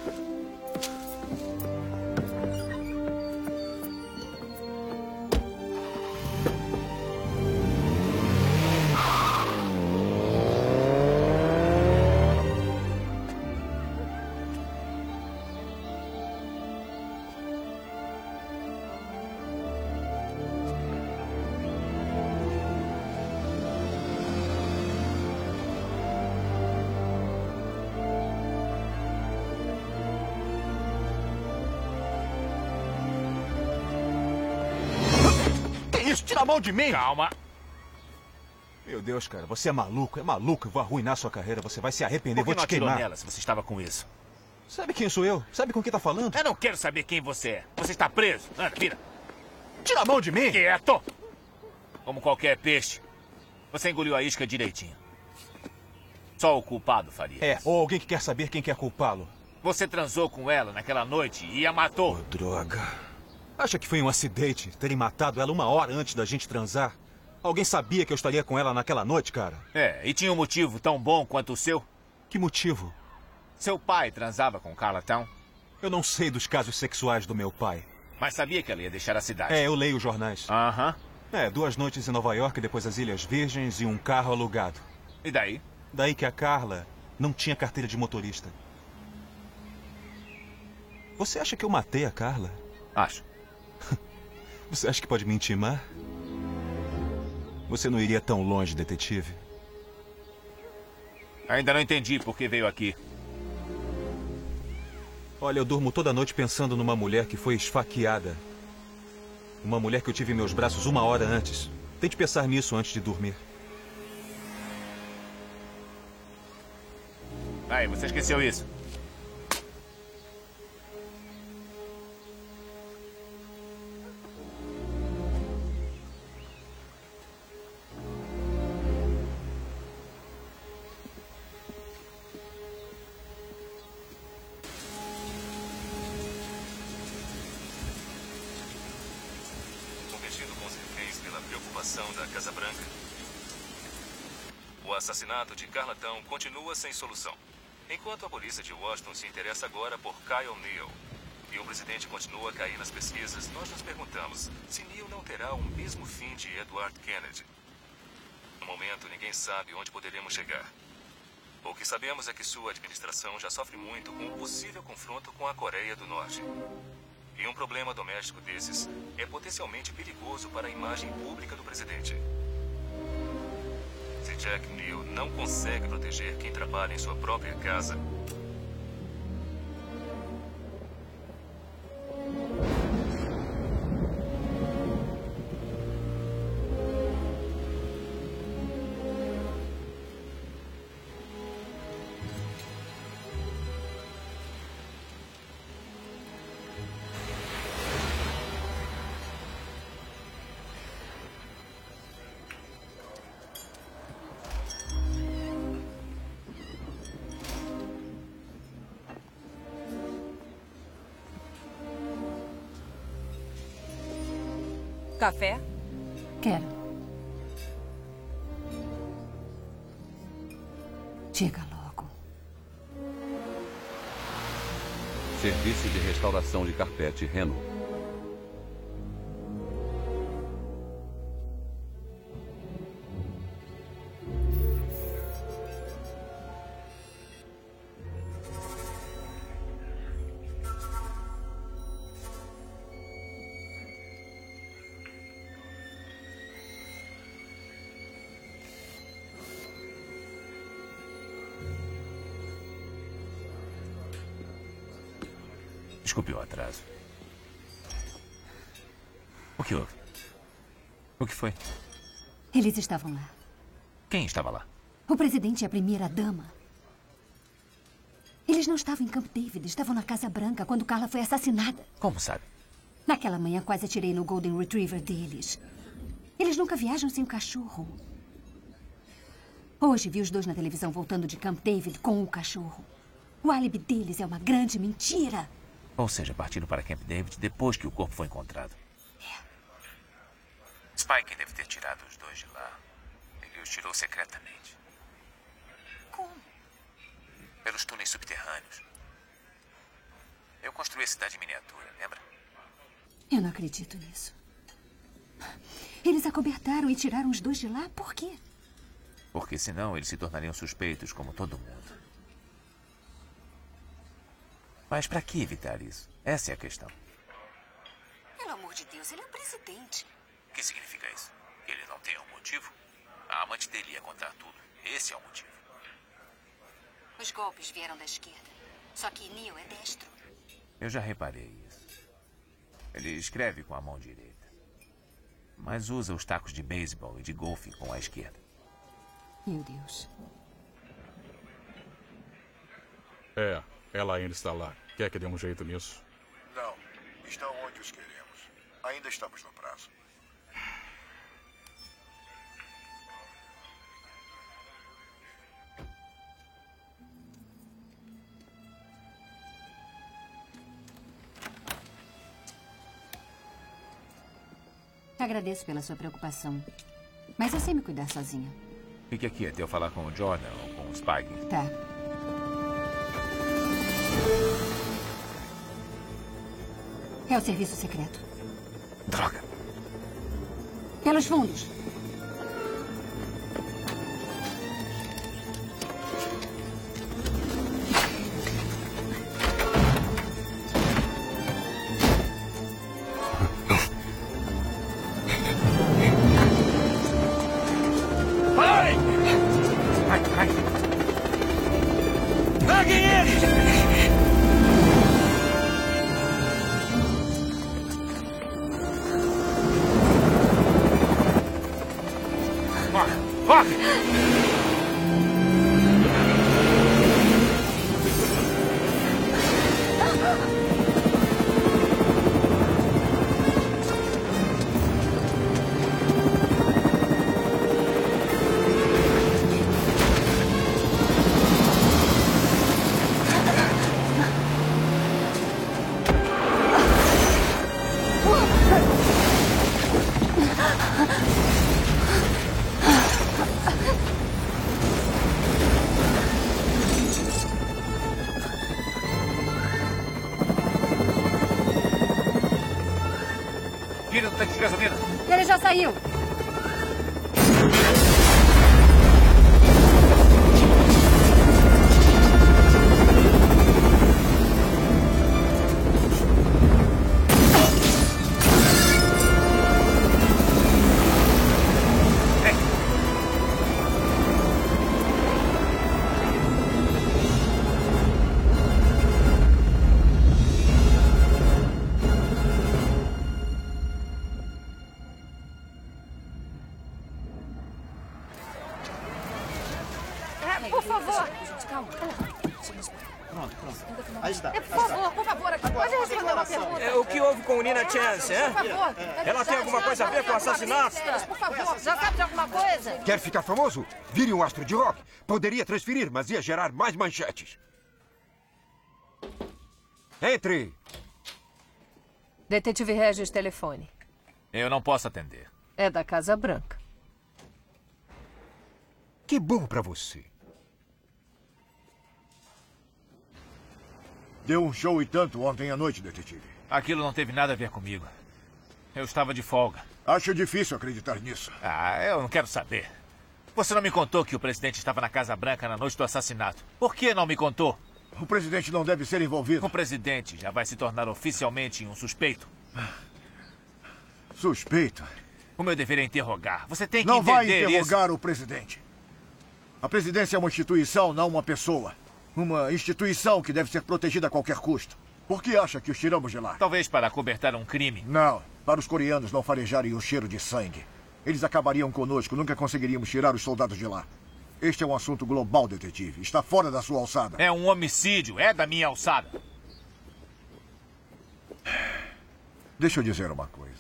Tira a mão de mim! Calma. Meu Deus, cara, você é maluco. Eu vou arruinar sua carreira. Você vai se arrepender, Por que vou te queimar. não atirou nela se você estava com isso? Sabe quem sou eu? Sabe com quem tá falando? Eu não quero saber quem você é. Você está preso. Anda, vira. Tira a mão de mim! Quieto! Como qualquer peixe, você engoliu a isca direitinho. Só o culpado faria. É, ou alguém que quer saber quem quer culpá-lo. Você transou com ela naquela noite e a matou. Oh, droga. Acha que foi um acidente terem matado ela 1 hora antes da gente transar? Alguém sabia que eu estaria com ela naquela noite, cara? É, e tinha um motivo tão bom quanto o seu? Que motivo? Seu pai transava com Carla Town? Eu não sei dos casos sexuais do meu pai. Mas sabia que ela ia deixar a cidade? É, eu leio os jornais. Aham. 2 noites em Nova York, depois as Ilhas Virgens e um carro alugado. E daí? Daí que a Carla não tinha carteira de motorista. Você acha que eu matei a Carla? Acho. Você acha que pode me intimar? Você não iria tão longe, detetive. Ainda não entendi por que veio aqui. Olha, eu durmo toda noite pensando numa mulher que foi esfaqueada. Uma mulher que eu tive em meus braços 1 hora antes. Tente pensar nisso antes de dormir. Aí, você esqueceu isso. Da Casa Branca. O assassinato de Carla Town continua sem solução. Enquanto a polícia de Washington se interessa agora por Kyle Neal e o presidente continua a cair nas pesquisas, nós nos perguntamos se Neal não terá o mesmo fim de Edward Kennedy. No momento, ninguém sabe onde poderemos chegar. O que sabemos é que sua administração já sofre muito com o possível confronto com a Coreia do Norte. E um problema doméstico desses é potencialmente perigoso para a imagem pública do presidente. Se Jack Neal não consegue proteger quem trabalha em sua própria casa, Café? Quero. Diga logo. Serviço de restauração de carpete, Reno. Desculpe o atraso. O que houve? O que foi? Eles estavam lá. Quem estava lá? O presidente e a primeira-dama. Eles não estavam em Camp David, estavam na Casa Branca quando Carla foi assassinada. Como sabe? Naquela manhã quase atirei no Golden Retriever deles. Eles nunca viajam sem o cachorro. Hoje vi os dois na televisão voltando de Camp David com o cachorro. O álibi deles é uma grande mentira. Ou seja, partiram para Camp David depois que o corpo foi encontrado. Spike deve ter tirado os dois de lá. Ele os tirou secretamente. Como? Pelos túneis subterrâneos. Eu construí a cidade em miniatura, lembra? Eu não acredito nisso. Eles acobertaram e tiraram os dois de lá? Por quê? Porque senão eles se tornariam suspeitos como todo mundo. Mas para que evitar isso? Essa é a questão. Pelo amor de Deus, ele é o presidente. O que significa isso? Que ele não tem um motivo? A amante dele ia contar tudo. Esse é o motivo. Os golpes vieram da esquerda. Só que Neil é destro. Eu já reparei isso. Ele escreve com a mão direita. Mas usa os tacos de beisebol e de golfe com a esquerda. Meu Deus. Ela ainda está lá. Quer que dê um jeito nisso? Não. Estão onde os queremos. Ainda estamos no prazo. Agradeço pela sua preocupação. Mas eu sei me cuidar sozinha. Fique aqui até eu falar com o Jordan ou com o Spike. Tá. É o serviço secreto. Droga! Pelos fundos. Vai! Vai! Peguem eles! Corre! Tira do tanque de gasolina. Ele já saiu. Por favor. Calma. Pronto. Aí está. Por favor, aqui. Pode responder uma pergunta. O que houve com Nina Chance, hein? Por favor. Ela tem alguma coisa a ver com o assassinato? Por favor, já sabe de alguma coisa? Quer ficar famoso? Vire um astro de rock. Poderia transferir, mas ia gerar mais manchetes. Entre! Detetive Regis, telefone. Eu não posso atender. É da Casa Branca. Que bom pra você. Deu um show e tanto ontem à noite, detetive. Aquilo não teve nada a ver comigo. Eu estava de folga. Acho difícil acreditar nisso. Eu não quero saber. Você não me contou que o presidente estava na Casa Branca na noite do assassinato. Por que não me contou? O presidente não deve ser envolvido. O presidente já vai se tornar oficialmente um suspeito. Suspeito? O meu dever é interrogar. Você tem que não entender vai interrogar isso. o presidente. A presidência é uma instituição, não uma pessoa. Uma instituição que deve ser protegida a qualquer custo. Por que acha que os tiramos de lá? Talvez para acobertar um crime. Não. Para os coreanos não farejarem o cheiro de sangue. Eles acabariam conosco. Nunca conseguiríamos tirar os soldados de lá. Este é um assunto global, detetive. Está fora da sua alçada. É um homicídio. É da minha alçada. Deixa eu dizer uma coisa.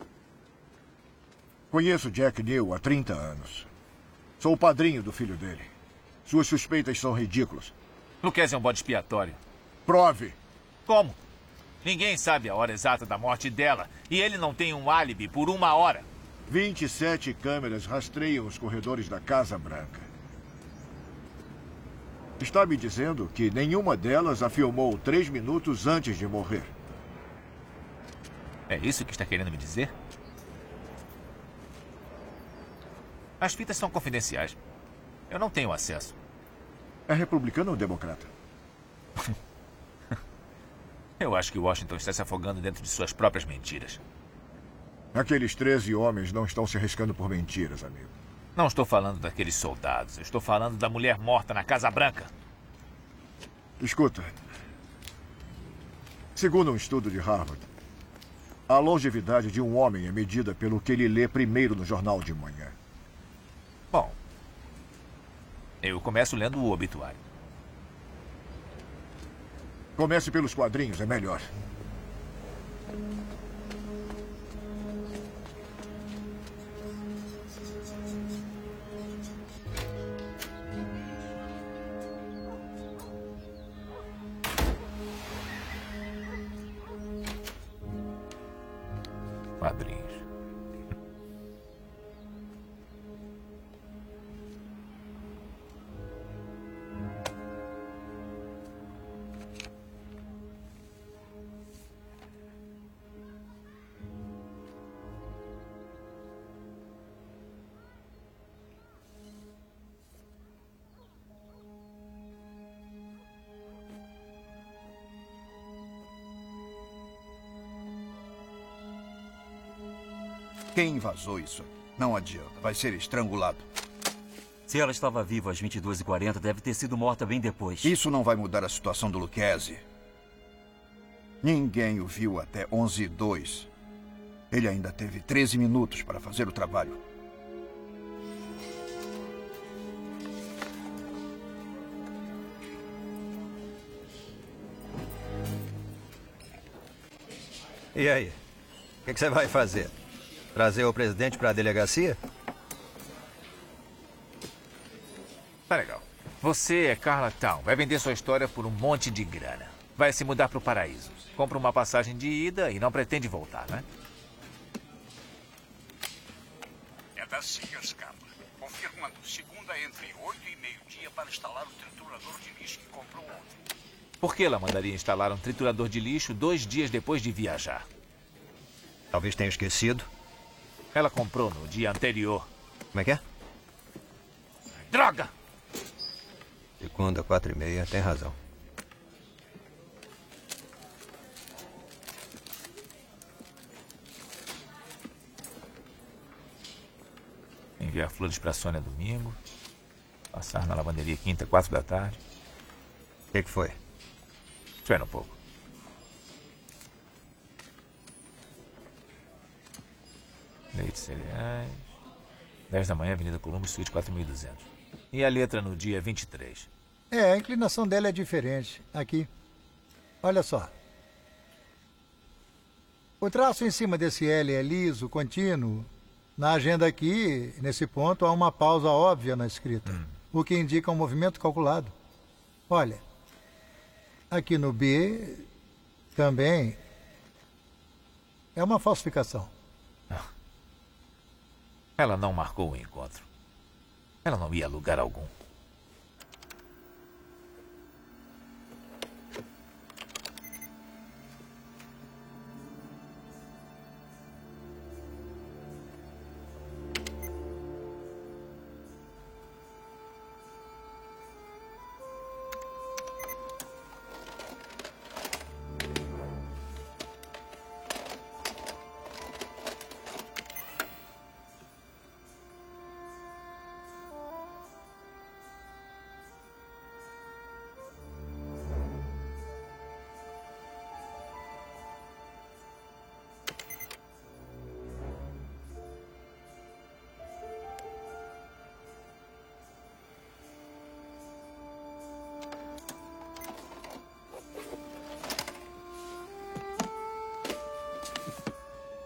Conheço Jack New há 30 anos. Sou o padrinho do filho dele. Suas suspeitas são ridículas. Lucchese é um bode expiatório. Prove. Como? Ninguém sabe a hora exata da morte dela. E ele não tem um álibi por 1 hora. 27 câmeras rastreiam os corredores da Casa Branca. Está me dizendo que nenhuma delas a filmou 3 minutos antes de morrer. É isso que está querendo me dizer? As fitas são confidenciais. Eu não tenho acesso. É republicano ou democrata? Eu acho que Washington está se afogando dentro de suas próprias mentiras. Aqueles 13 homens não estão se arriscando por mentiras, amigo. Não estou falando daqueles soldados. Eu estou falando da mulher morta na Casa Branca. Escuta. Segundo um estudo de Harvard, a longevidade de um homem é medida pelo que ele lê primeiro no jornal de manhã. Bom, eu começo lendo o obituário. Comece pelos quadrinhos, é melhor. Quadrinhos. Quem vazou isso? Não adianta, vai ser estrangulado. Se ela estava viva às 22h40, deve ter sido morta bem depois. Isso não vai mudar a situação do Lucchese. Ninguém o viu até 11h02. Ele ainda teve 13 minutos para fazer o trabalho. E aí? O que você vai fazer? Trazer o presidente para a delegacia? Tá legal. Você é Carla Town. Vai vender sua história por um monte de grana. Vai se mudar para o paraíso. Compra uma passagem de ida e não pretende voltar, né? É da Sears, Carla. Confirmando. Segunda entre 8 e meio-dia para instalar o triturador de lixo que comprou ontem. Por que ela mandaria instalar um triturador de lixo 2 dias depois de viajar? Talvez tenha esquecido. Ela comprou no dia anterior. Como é que é? Droga! Segunda, 4h30, tem razão. Enviar flores para Sônia domingo. Passar na lavanderia quinta, 4 da tarde. O que foi? Espera um pouco. Leite, cereais. 10 da manhã, Avenida Columbus, suíte 4.200. E a letra no dia 23. É, a inclinação dela é diferente. Aqui. Olha só. O traço em cima desse L é liso, contínuo. Na agenda aqui, nesse ponto, há uma pausa óbvia na escrita, o que indica um movimento calculado. Olha, aqui no B também é uma falsificação. Ela não marcou o encontro. Ela não ia a lugar algum.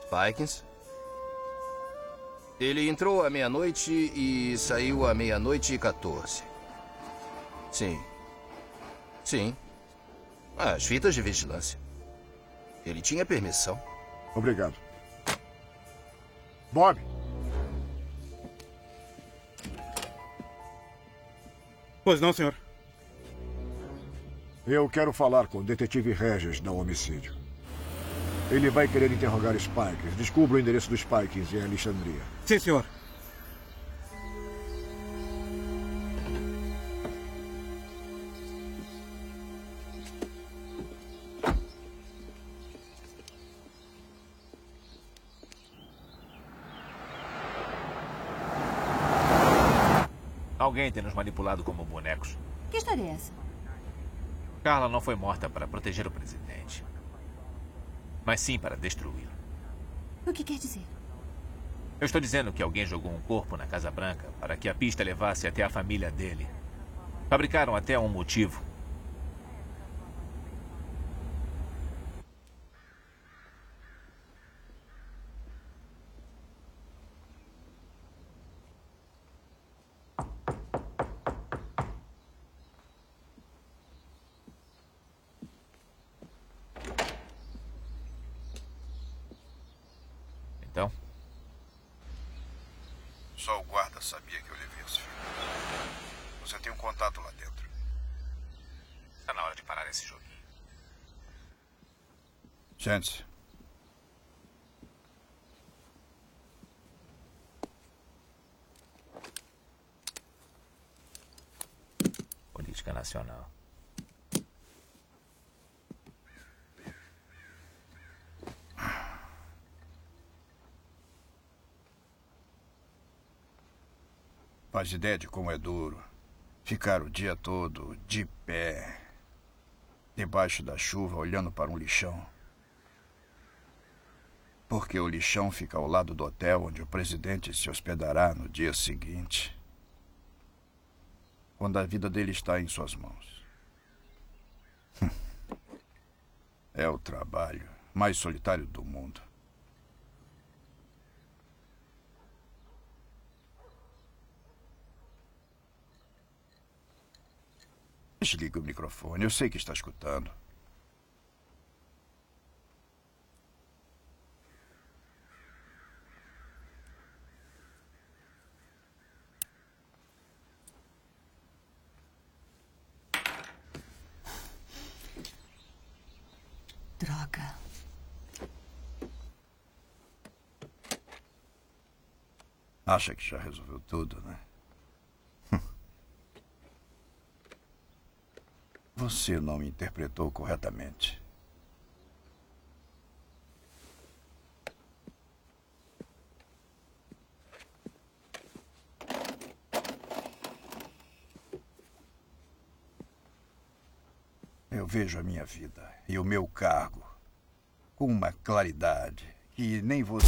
Spikes? Ele entrou à meia-noite e saiu à 00:14. Sim. Sim. As fitas de vigilância. Ele tinha permissão. Obrigado. Bob! Pois não, senhor. Eu quero falar com o detetive Regis da Homicídio. Ele vai querer interrogar Spikes. Descubra o endereço dos Spikes em Alexandria. Sim, senhor. Alguém tem nos manipulado como bonecos. Que história é essa? Carla não foi morta para proteger o presidente, mas sim para destruí-lo. O que quer dizer? Eu estou dizendo que alguém jogou um corpo na Casa Branca para que a pista levasse até a família dele. Fabricaram até um motivo. Então? Só o guarda sabia que eu levei os filhos. Você tem um contato lá dentro. Está na hora de parar esse joguinho. Sente-se. Política nacional. Faz ideia de como é duro ficar o dia todo de pé, debaixo da chuva, olhando para um lixão. Porque o lixão fica ao lado do hotel onde o presidente se hospedará no dia seguinte, quando a vida dele está em suas mãos. É o trabalho mais solitário do mundo. Desliga o microfone. Eu sei que está escutando. Droga. Acha que já resolveu tudo, né? Você não me interpretou corretamente. Eu vejo a minha vida e o meu cargo com uma claridade que nem você...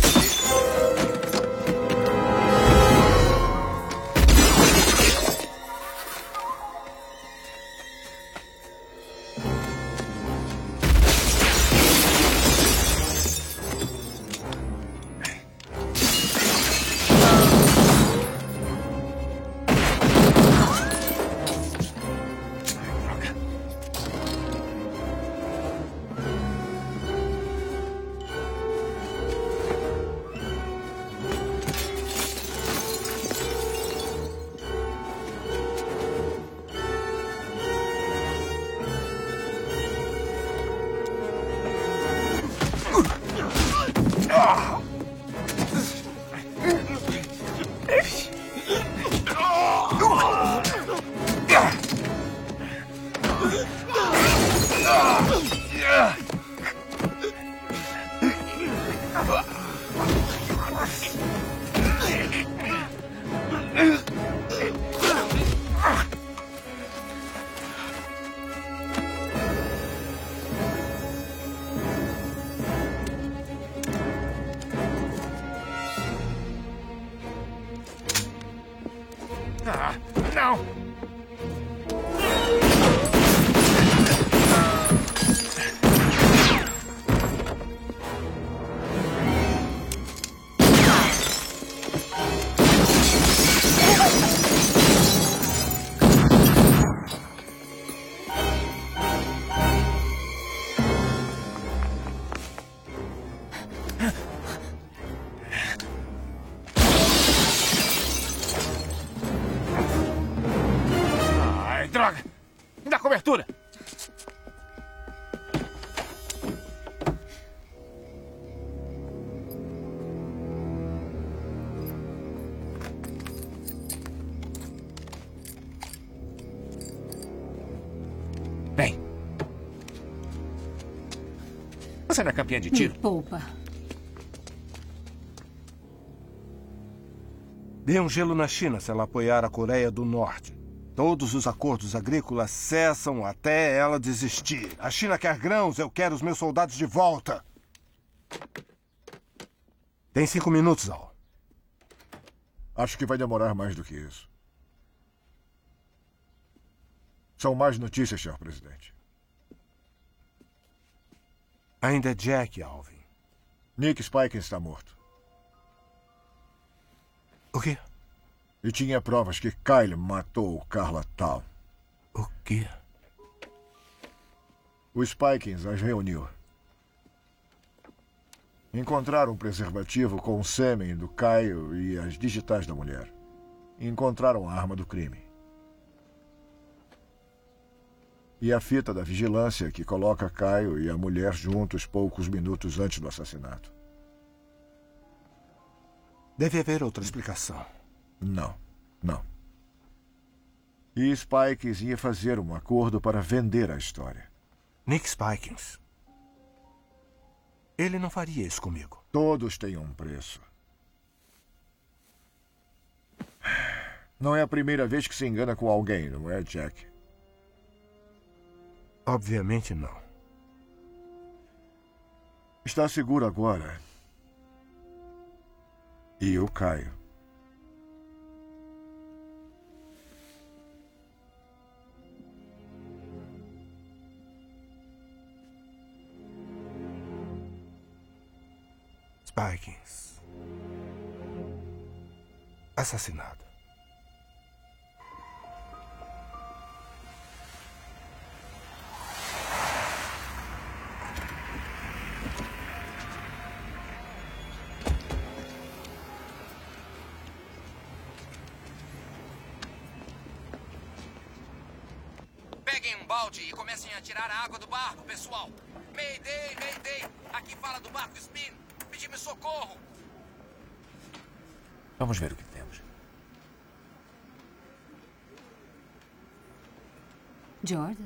droga! Me dá cobertura! Vem. Você não é campeã de tiro? Me poupa. Dê um gelo na China se ela apoiar a Coreia do Norte. Todos os acordos agrícolas cessam até ela desistir. A China quer grãos, eu quero os meus soldados de volta. Tem 5 minutos, Al. Acho que vai demorar mais do que isso. São mais notícias, senhor presidente. Ainda é Jack, Alvin. Nick Spikins está morto. O quê? E tinha provas que Kyle matou Carla Tal. O quê? O Spikins as reuniu. Encontraram um preservativo com o sêmen do Kyle e as digitais da mulher. Encontraram a arma do crime. E a fita da vigilância que coloca Kyle e a mulher juntos poucos minutos antes do assassinato. Deve haver outra explicação. Não. E Spikins ia fazer um acordo para vender a história. Nick Spikins. Ele não faria isso comigo. Todos têm um preço. Não é a primeira vez que se engana com alguém, não é, Jack? Obviamente não. Está seguro agora. E eu caio. Spikins. Assassinado. Peguem um balde e comecem a tirar a água do barco, pessoal. Mayday, Mayday. Aqui fala do barco Spin. Pedimos socorro. Vamos ver o que temos. Jordan?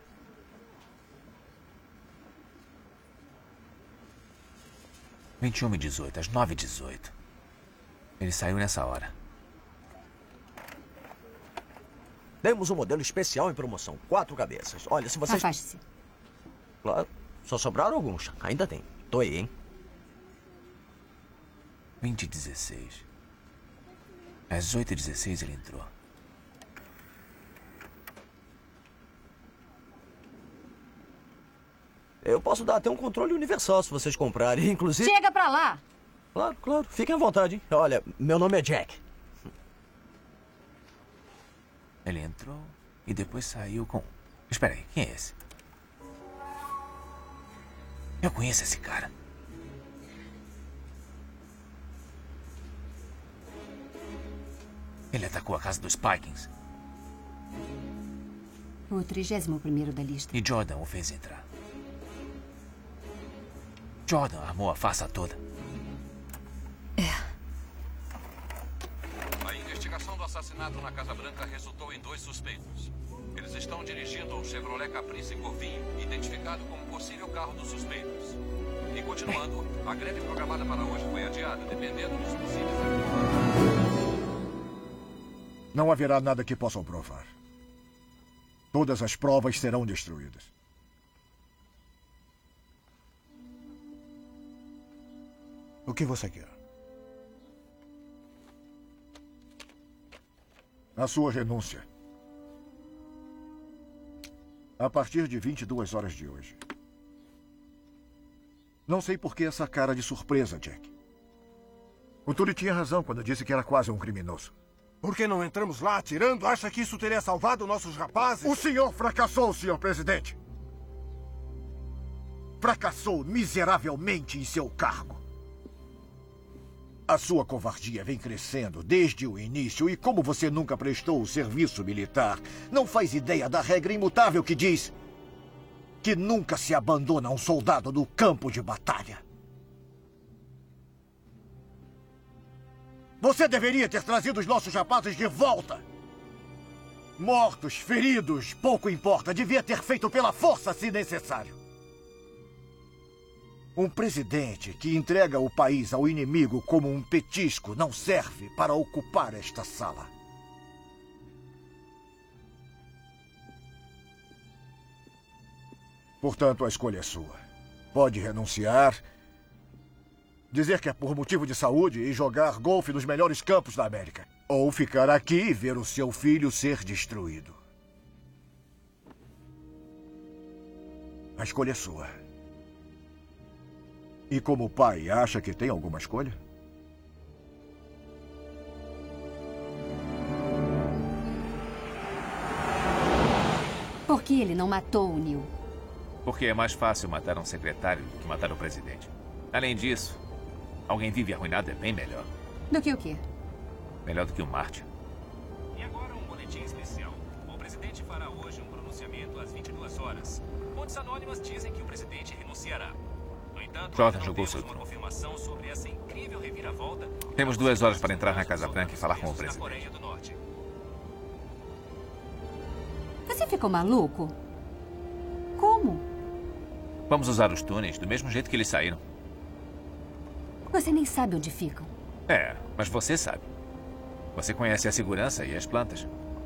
— 21h18, às 9h18. Ele saiu nessa hora. Temos um modelo especial em promoção. 4 cabeças. Olha, se vocês... Afaste-se. Claro. Só sobraram alguns. Ainda tem. Tô aí, hein? 20h16. Às 8h16 ele entrou. Eu posso dar até um controle universal se vocês comprarem, inclusive... Chega pra lá! Claro, claro. Fiquem à vontade, hein? Olha, meu nome é Jack. Ele entrou e depois saiu com... Espera aí, quem é esse? Eu conheço esse cara. Ele atacou a casa dos Spikins. O 31º da lista. E Jordan o fez entrar. Jordan armou a farsa toda. A investigação do assassinato na Casa Branca resultou em 2 suspeitos. Eles estão dirigindo um Chevrolet Caprice Corvinho, identificado como possível carro dos suspeitos. E continuando, a greve programada para hoje foi adiada, dependendo dos possíveis. Não haverá nada que possam provar. Todas as provas serão destruídas. O que você quer? A sua renúncia. A partir de 22 horas de hoje. Não sei por que essa cara de surpresa, Jack. O Tully tinha razão quando disse que era quase um criminoso. Por que não entramos lá atirando? Acha que isso teria salvado nossos rapazes? O senhor fracassou, senhor presidente. Fracassou miseravelmente em seu cargo. A sua covardia vem crescendo desde o início e como você nunca prestou o serviço militar, não faz ideia da regra imutável que diz que nunca se abandona um soldado no campo de batalha. Você deveria ter trazido os nossos rapazes de volta. Mortos, feridos, pouco importa. Devia ter feito pela força se necessário. Um presidente que entrega o país ao inimigo como um petisco não serve para ocupar esta sala. Portanto, a escolha é sua. Pode renunciar, dizer que é por motivo de saúde e jogar golfe nos melhores campos da América. Ou ficar aqui e ver o seu filho ser destruído. A escolha é sua. E como pai, acha que tem alguma escolha? Por que ele não matou o Neil? Porque é mais fácil matar um secretário do que matar o presidente. Além disso, alguém vive arruinado é bem melhor. Do que o quê? Melhor do que o Martin. E agora um boletim especial. O presidente fará hoje um pronunciamento às 22 horas. Fontes anônimas dizem que o presidente renunciará. No entanto, Jordan não jogou temos seu uma trono. confirmação sobre essa incrível reviravolta. Temos 2 horas para entrar na Casa Branca e falar com o Da presidente. Coreia do Norte. Você ficou maluco? Como? Vamos usar os túneis do mesmo jeito que eles saíram. Você nem sabe onde ficam. É, mas você sabe. Você conhece a segurança e as plantas.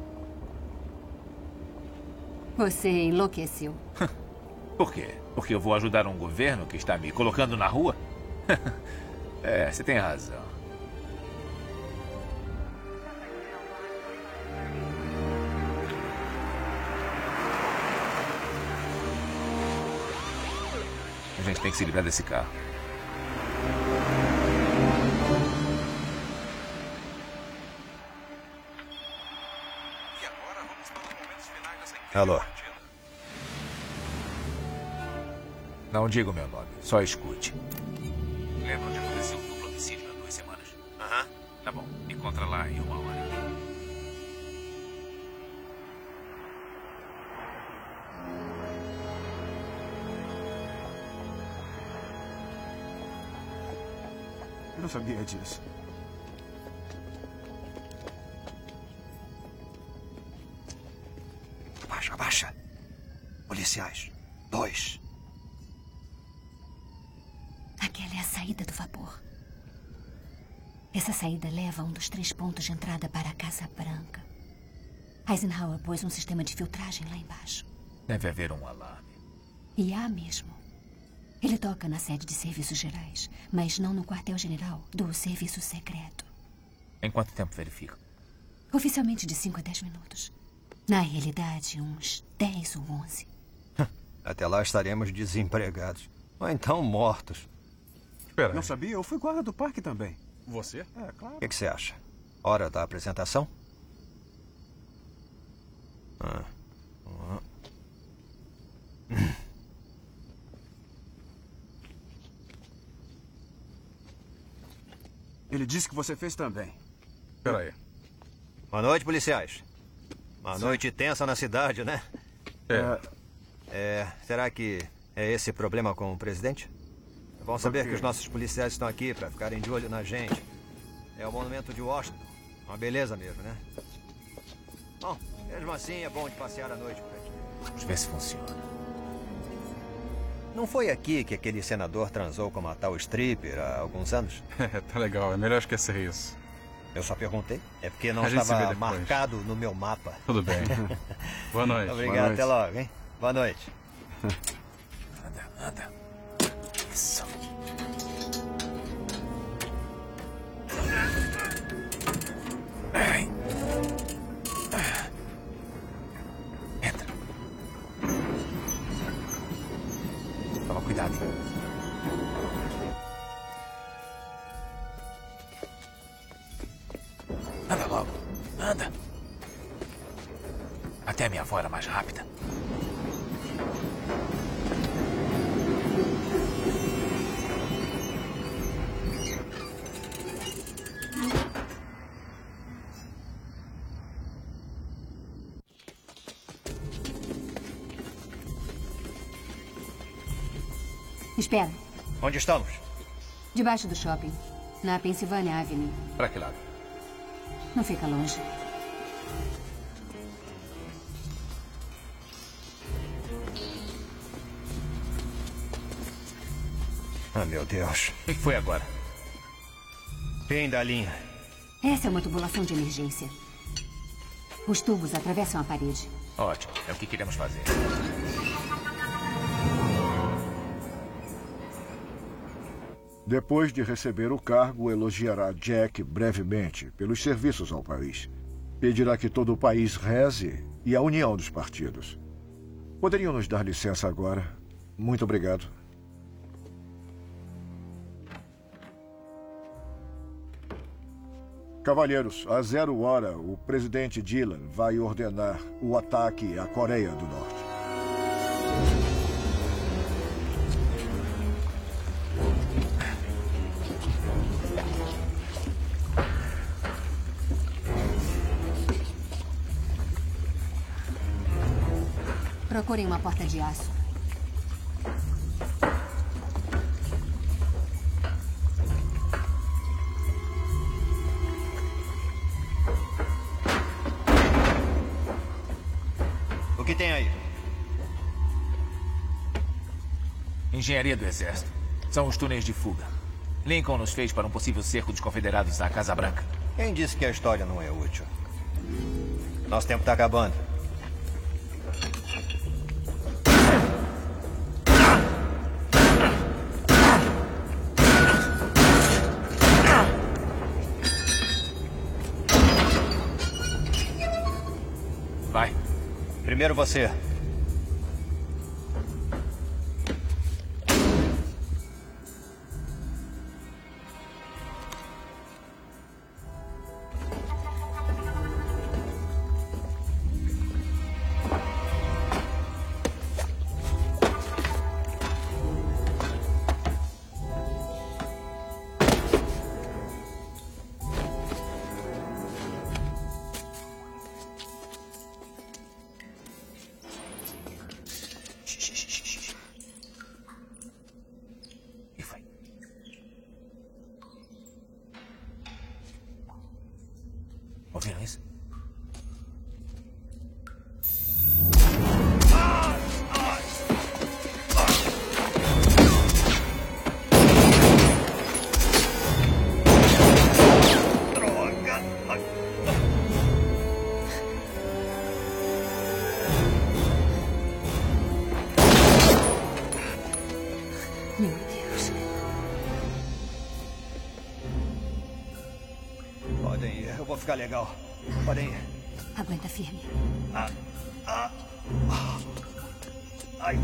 Você enlouqueceu. Por quê? Porque eu vou ajudar um governo que está me colocando na rua? É, você tem razão. A gente tem que se livrar desse carro. Alô? Não diga o meu nome, só escute. Lembra onde aconteceu o duplo homicídio há 2 semanas? Aham. Tá bom, me encontra lá em 1 hora. Eu não sabia disso. Abaixa, abaixa. Policiais. 2. Aquela é a saída do vapor. Essa saída leva a um dos 3 pontos de entrada para a Casa Branca. Eisenhower pôs um sistema de filtragem lá embaixo. Deve haver um alarme. E há mesmo. Ele toca na sede de serviços gerais, mas não no quartel-general do serviço secreto. Em quanto tempo verifica? Oficialmente de 5 a 10 minutos. Na realidade, uns 10 ou 11. Até lá estaremos desempregados. Ou então mortos. Espera. Não sabia? Eu fui guarda do parque também. Você? É, claro. O que você acha? Hora da apresentação? Ele disse que você fez também. Espera aí. Boa noite, policiais. Uma noite tensa na cidade, né? Será que é esse problema com o presidente? É bom saber que os nossos policiais estão aqui para ficarem de olho na gente. É o monumento de Washington. Uma beleza mesmo, né? Bom, mesmo assim é bom de passear à noite por aqui. Vamos ver se funciona. Não foi aqui que aquele senador transou com uma tal stripper há alguns anos? Tá legal, é melhor esquecer isso. Eu só perguntei. É porque não estava marcado no meu mapa. Tudo bem. Boa noite. Obrigado, boa noite. até logo, hein? Boa noite. Anda. Isso. Entra. Toma cuidado. Anda logo. Anda. Até a minha avó era mais rápida. Espera. Onde estamos? Debaixo do shopping. Na Pennsylvania Avenue. Para que lado? Não fica longe. Ah, meu Deus. O que foi agora? Fim da linha. Essa é uma tubulação de emergência. Os tubos atravessam a parede. Ótimo. É o que queremos fazer. Depois de receber o cargo, elogiará Jack brevemente pelos serviços ao país. Pedirá que todo o país reze e a união dos partidos. Poderiam nos dar licença agora? Muito obrigado. Cavalheiros, às 00h, o presidente Dillon vai ordenar o ataque à Coreia do Norte. Procurem uma porta de aço. O que tem aí? Engenharia do Exército. São os túneis de fuga. Lincoln nos fez para um possível cerco dos confederados à Casa Branca. Quem disse que a história não é útil? Nosso tempo está acabando. Vai. Primeiro você. Ouviram isso? Meu Deus. Podem ir, eu vou ficar legal. Podem ir. Aguenta firme. Ai.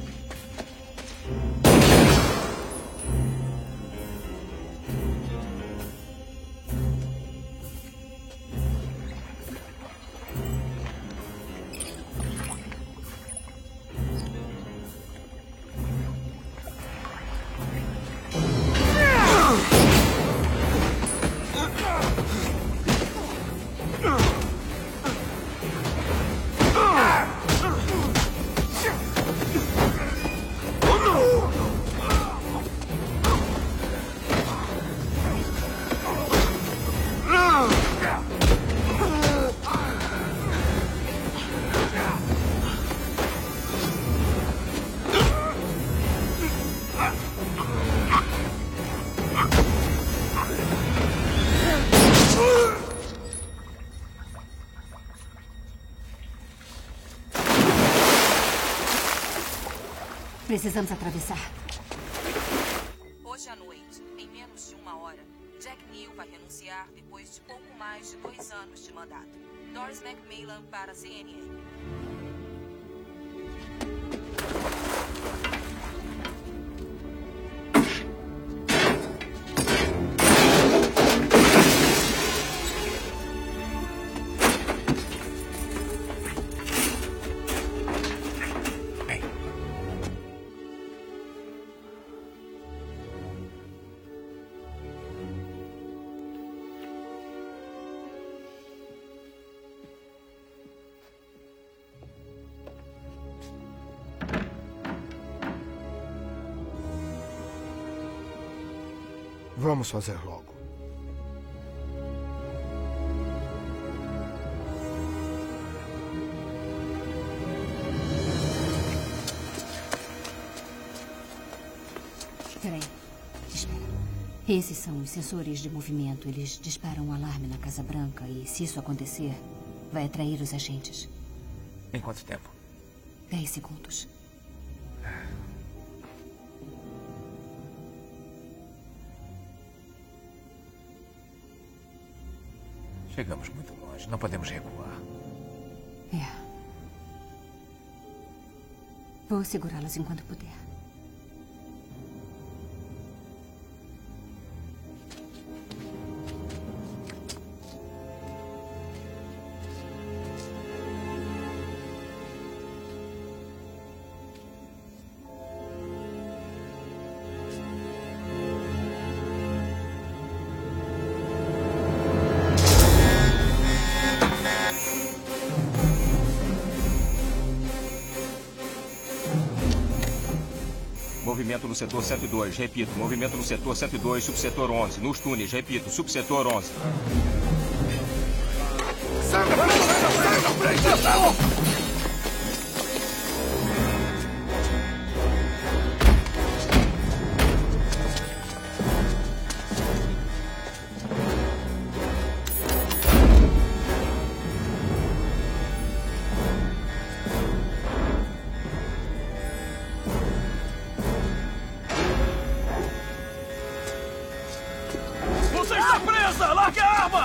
Precisamos atravessar. Hoje à noite, em menos de 1 hora, Jack Neal vai renunciar depois de pouco mais de 2 anos de mandato. Doris McMillan para a CNN. Vamos fazer logo. Peraí. Espera. Esses são os sensores de movimento. Eles disparam um alarme na Casa Branca e, se isso acontecer, vai atrair os agentes. Em quanto tempo? 10 segundos. Chegamos muito longe. Não podemos recuar. É. Vou segurá-los enquanto puder. Movimento no setor 102, repito. Movimento no setor 102, subsetor 11. Nos túneis, repito. Subsetor 11. Você está presa! Largue a arma!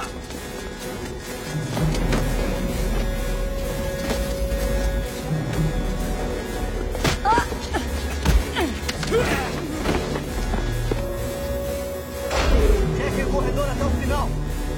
Cheque o corredor até o final.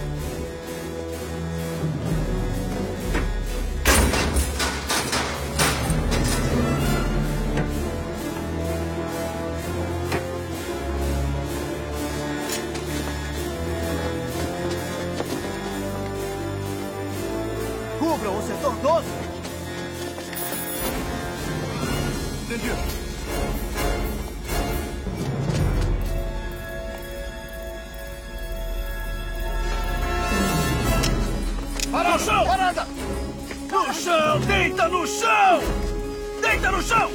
Cubram o setor 12. Entendido. Para no chão! Parada! No chão! Deita no chão! Deita no chão!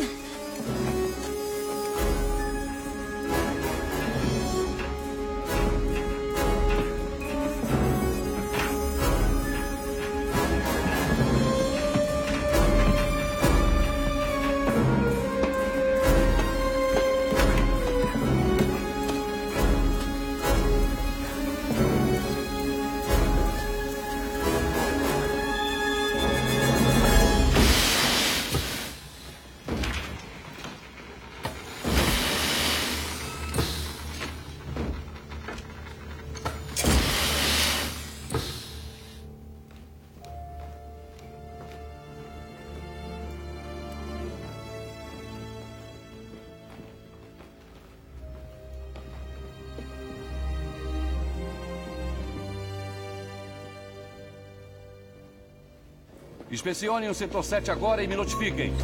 Inspecionem o setor 7 agora e me notifiquem.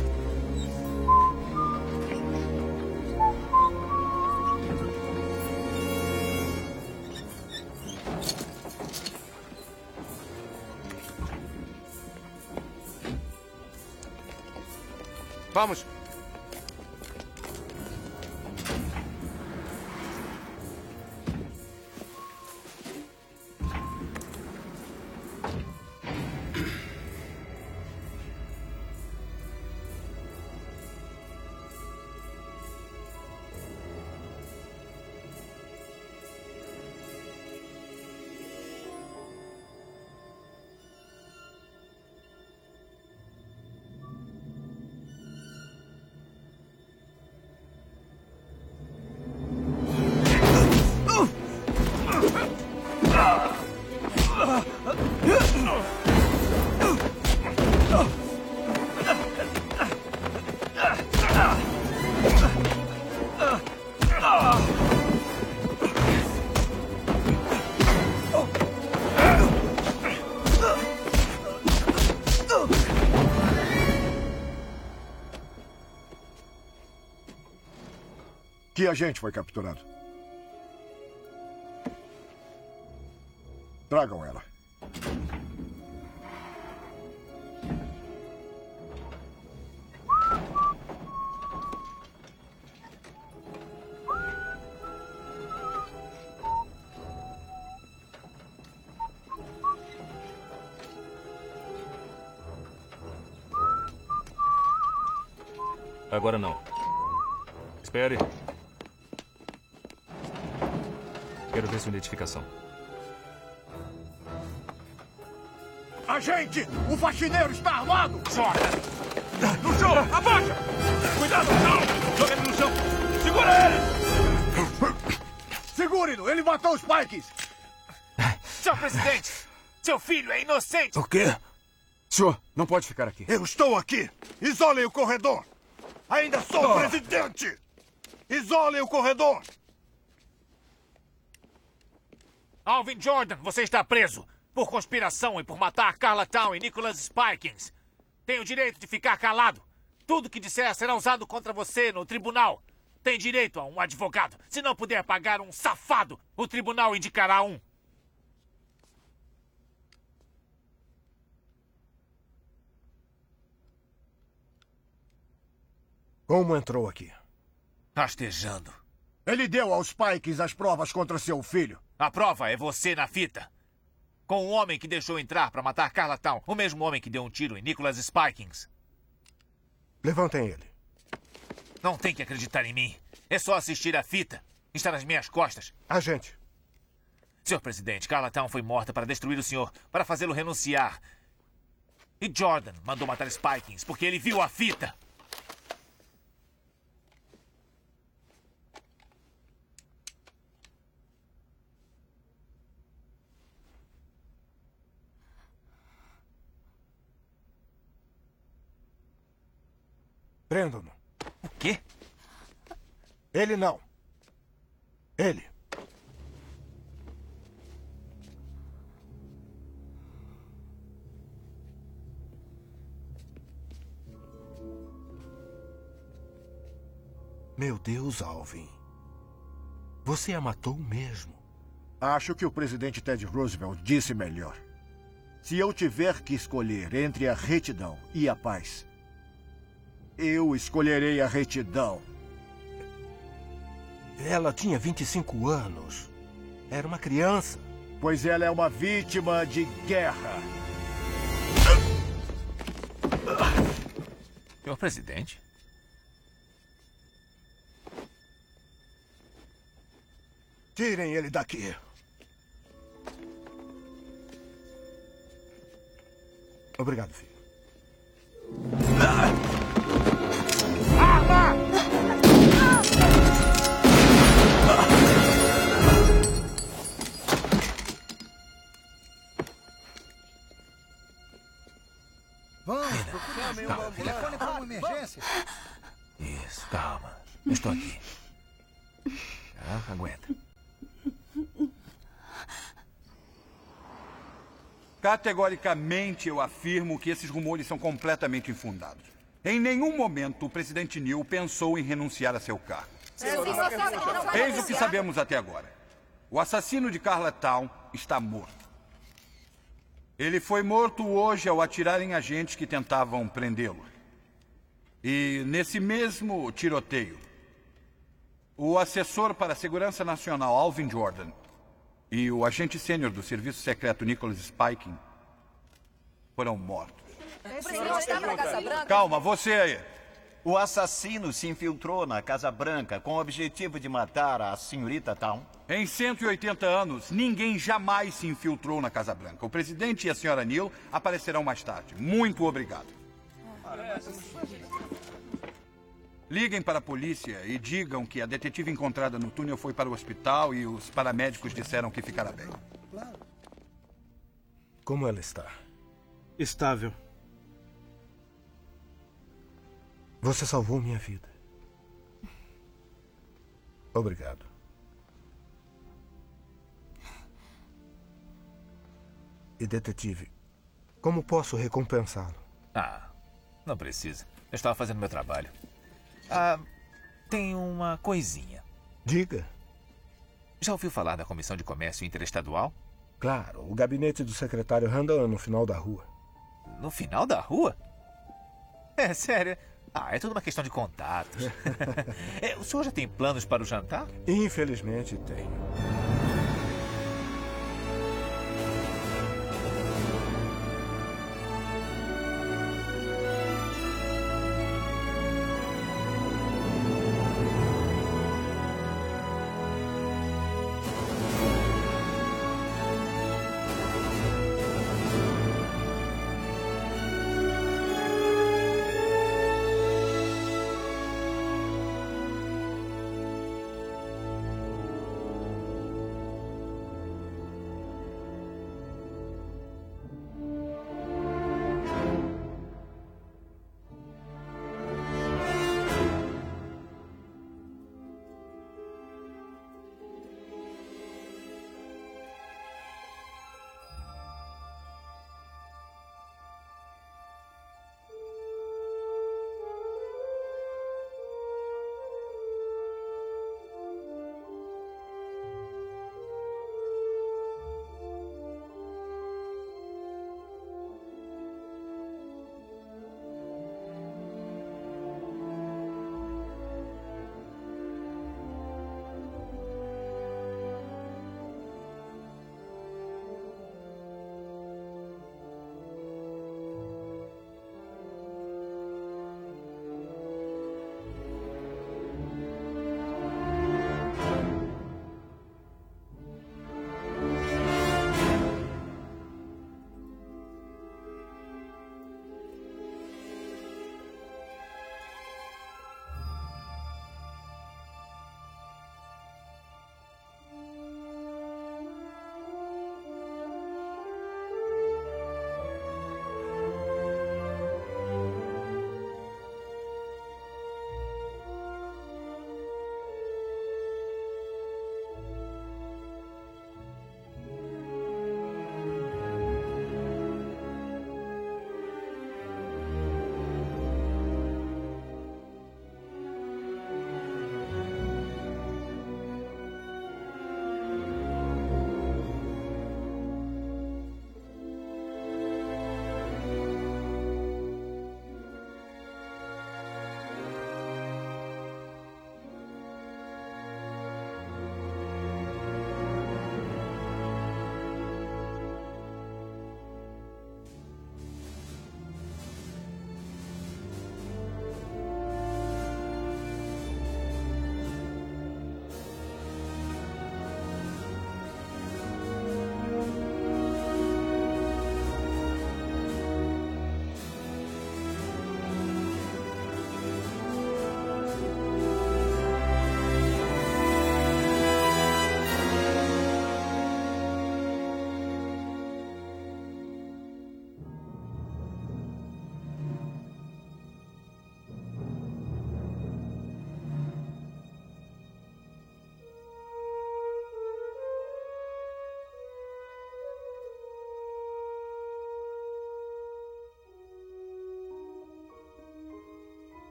Vamos. Que agente foi capturado? Tragam ela. Agora não. Espere. Quero ver sua identificação. Agente! O faxineiro está armado! Jordan! No chão! Abaixa! Cuidado no chão! Joga ele no chão! Segura ele! Segure-no! Ele matou os Pikes! Senhor presidente! Seu filho é inocente! O quê? Senhor, não pode ficar aqui. Eu estou aqui! Isolem o corredor! Ainda sou o presidente! Isolem o corredor! Alvin Jordan, você está preso por conspiração e por matar Carla Town e Nicholas Spikings. Tem o direito de ficar calado. Tudo que disser será usado contra você no tribunal. Tem direito a um advogado. Se não puder pagar um safado, o tribunal indicará um. Como entrou aqui? Rastejando. Ele deu aos Pikes as provas contra seu filho. A prova é você na fita. Com o homem que deixou entrar para matar Carla Town. O mesmo homem que deu um tiro em Nicholas Spikings. Levantem ele. Não tem que acreditar em mim. É só assistir a fita. Está nas minhas costas. Agente. Senhor presidente, Carla Town foi morta para destruir o senhor, para fazê-lo renunciar. E Jordan mandou matar Spikings porque ele viu a fita. Prendam-no. O quê? Ele não. Ele. Meu Deus, Alvin. Você a matou mesmo. Acho que o presidente Ted Roosevelt disse melhor. Se eu tiver que escolher entre a retidão e a paz, eu escolherei a retidão. Ela tinha 25 anos. Era uma criança. Pois ela é uma vítima de guerra. Senhor presidente? Tirem ele daqui. Obrigado, filho. Arma! Vamos, procure uma ambulância. Telefone para uma emergência. Isso, calma. Eu estou aqui. Aguenta. Categoricamente, eu afirmo que esses rumores são completamente infundados. Em nenhum momento o presidente Neil pensou em renunciar a seu cargo. Eis o que sabemos até agora. O assassino de Carla Town está morto. Ele foi morto hoje ao atirar em agentes que tentavam prendê-lo. E nesse mesmo tiroteio, o assessor para a Segurança Nacional, Alvin Jordan, e o agente sênior do Serviço Secreto, Nicholas Spiking, foram mortos. Calma, você aí. O assassino se infiltrou na Casa Branca com o objetivo de matar a senhorita Town. Em 180 anos, ninguém jamais se infiltrou na Casa Branca. O presidente e a senhora Neal aparecerão mais tarde. Muito obrigado. Liguem para a polícia e digam que a detetive encontrada no túnel foi para o hospital e os paramédicos disseram que ficará bem. Como ela está? Estável. Você salvou minha vida. Obrigado. E, detetive, como posso recompensá-lo? Não precisa. Eu estava fazendo meu trabalho. Tem uma coisinha. Diga. Já ouviu falar da Comissão de Comércio Interestadual? Claro, o gabinete do secretário Randall é no final da rua. No final da rua? É sério? É tudo uma questão de contatos. O senhor já tem planos para o jantar? Infelizmente tenho.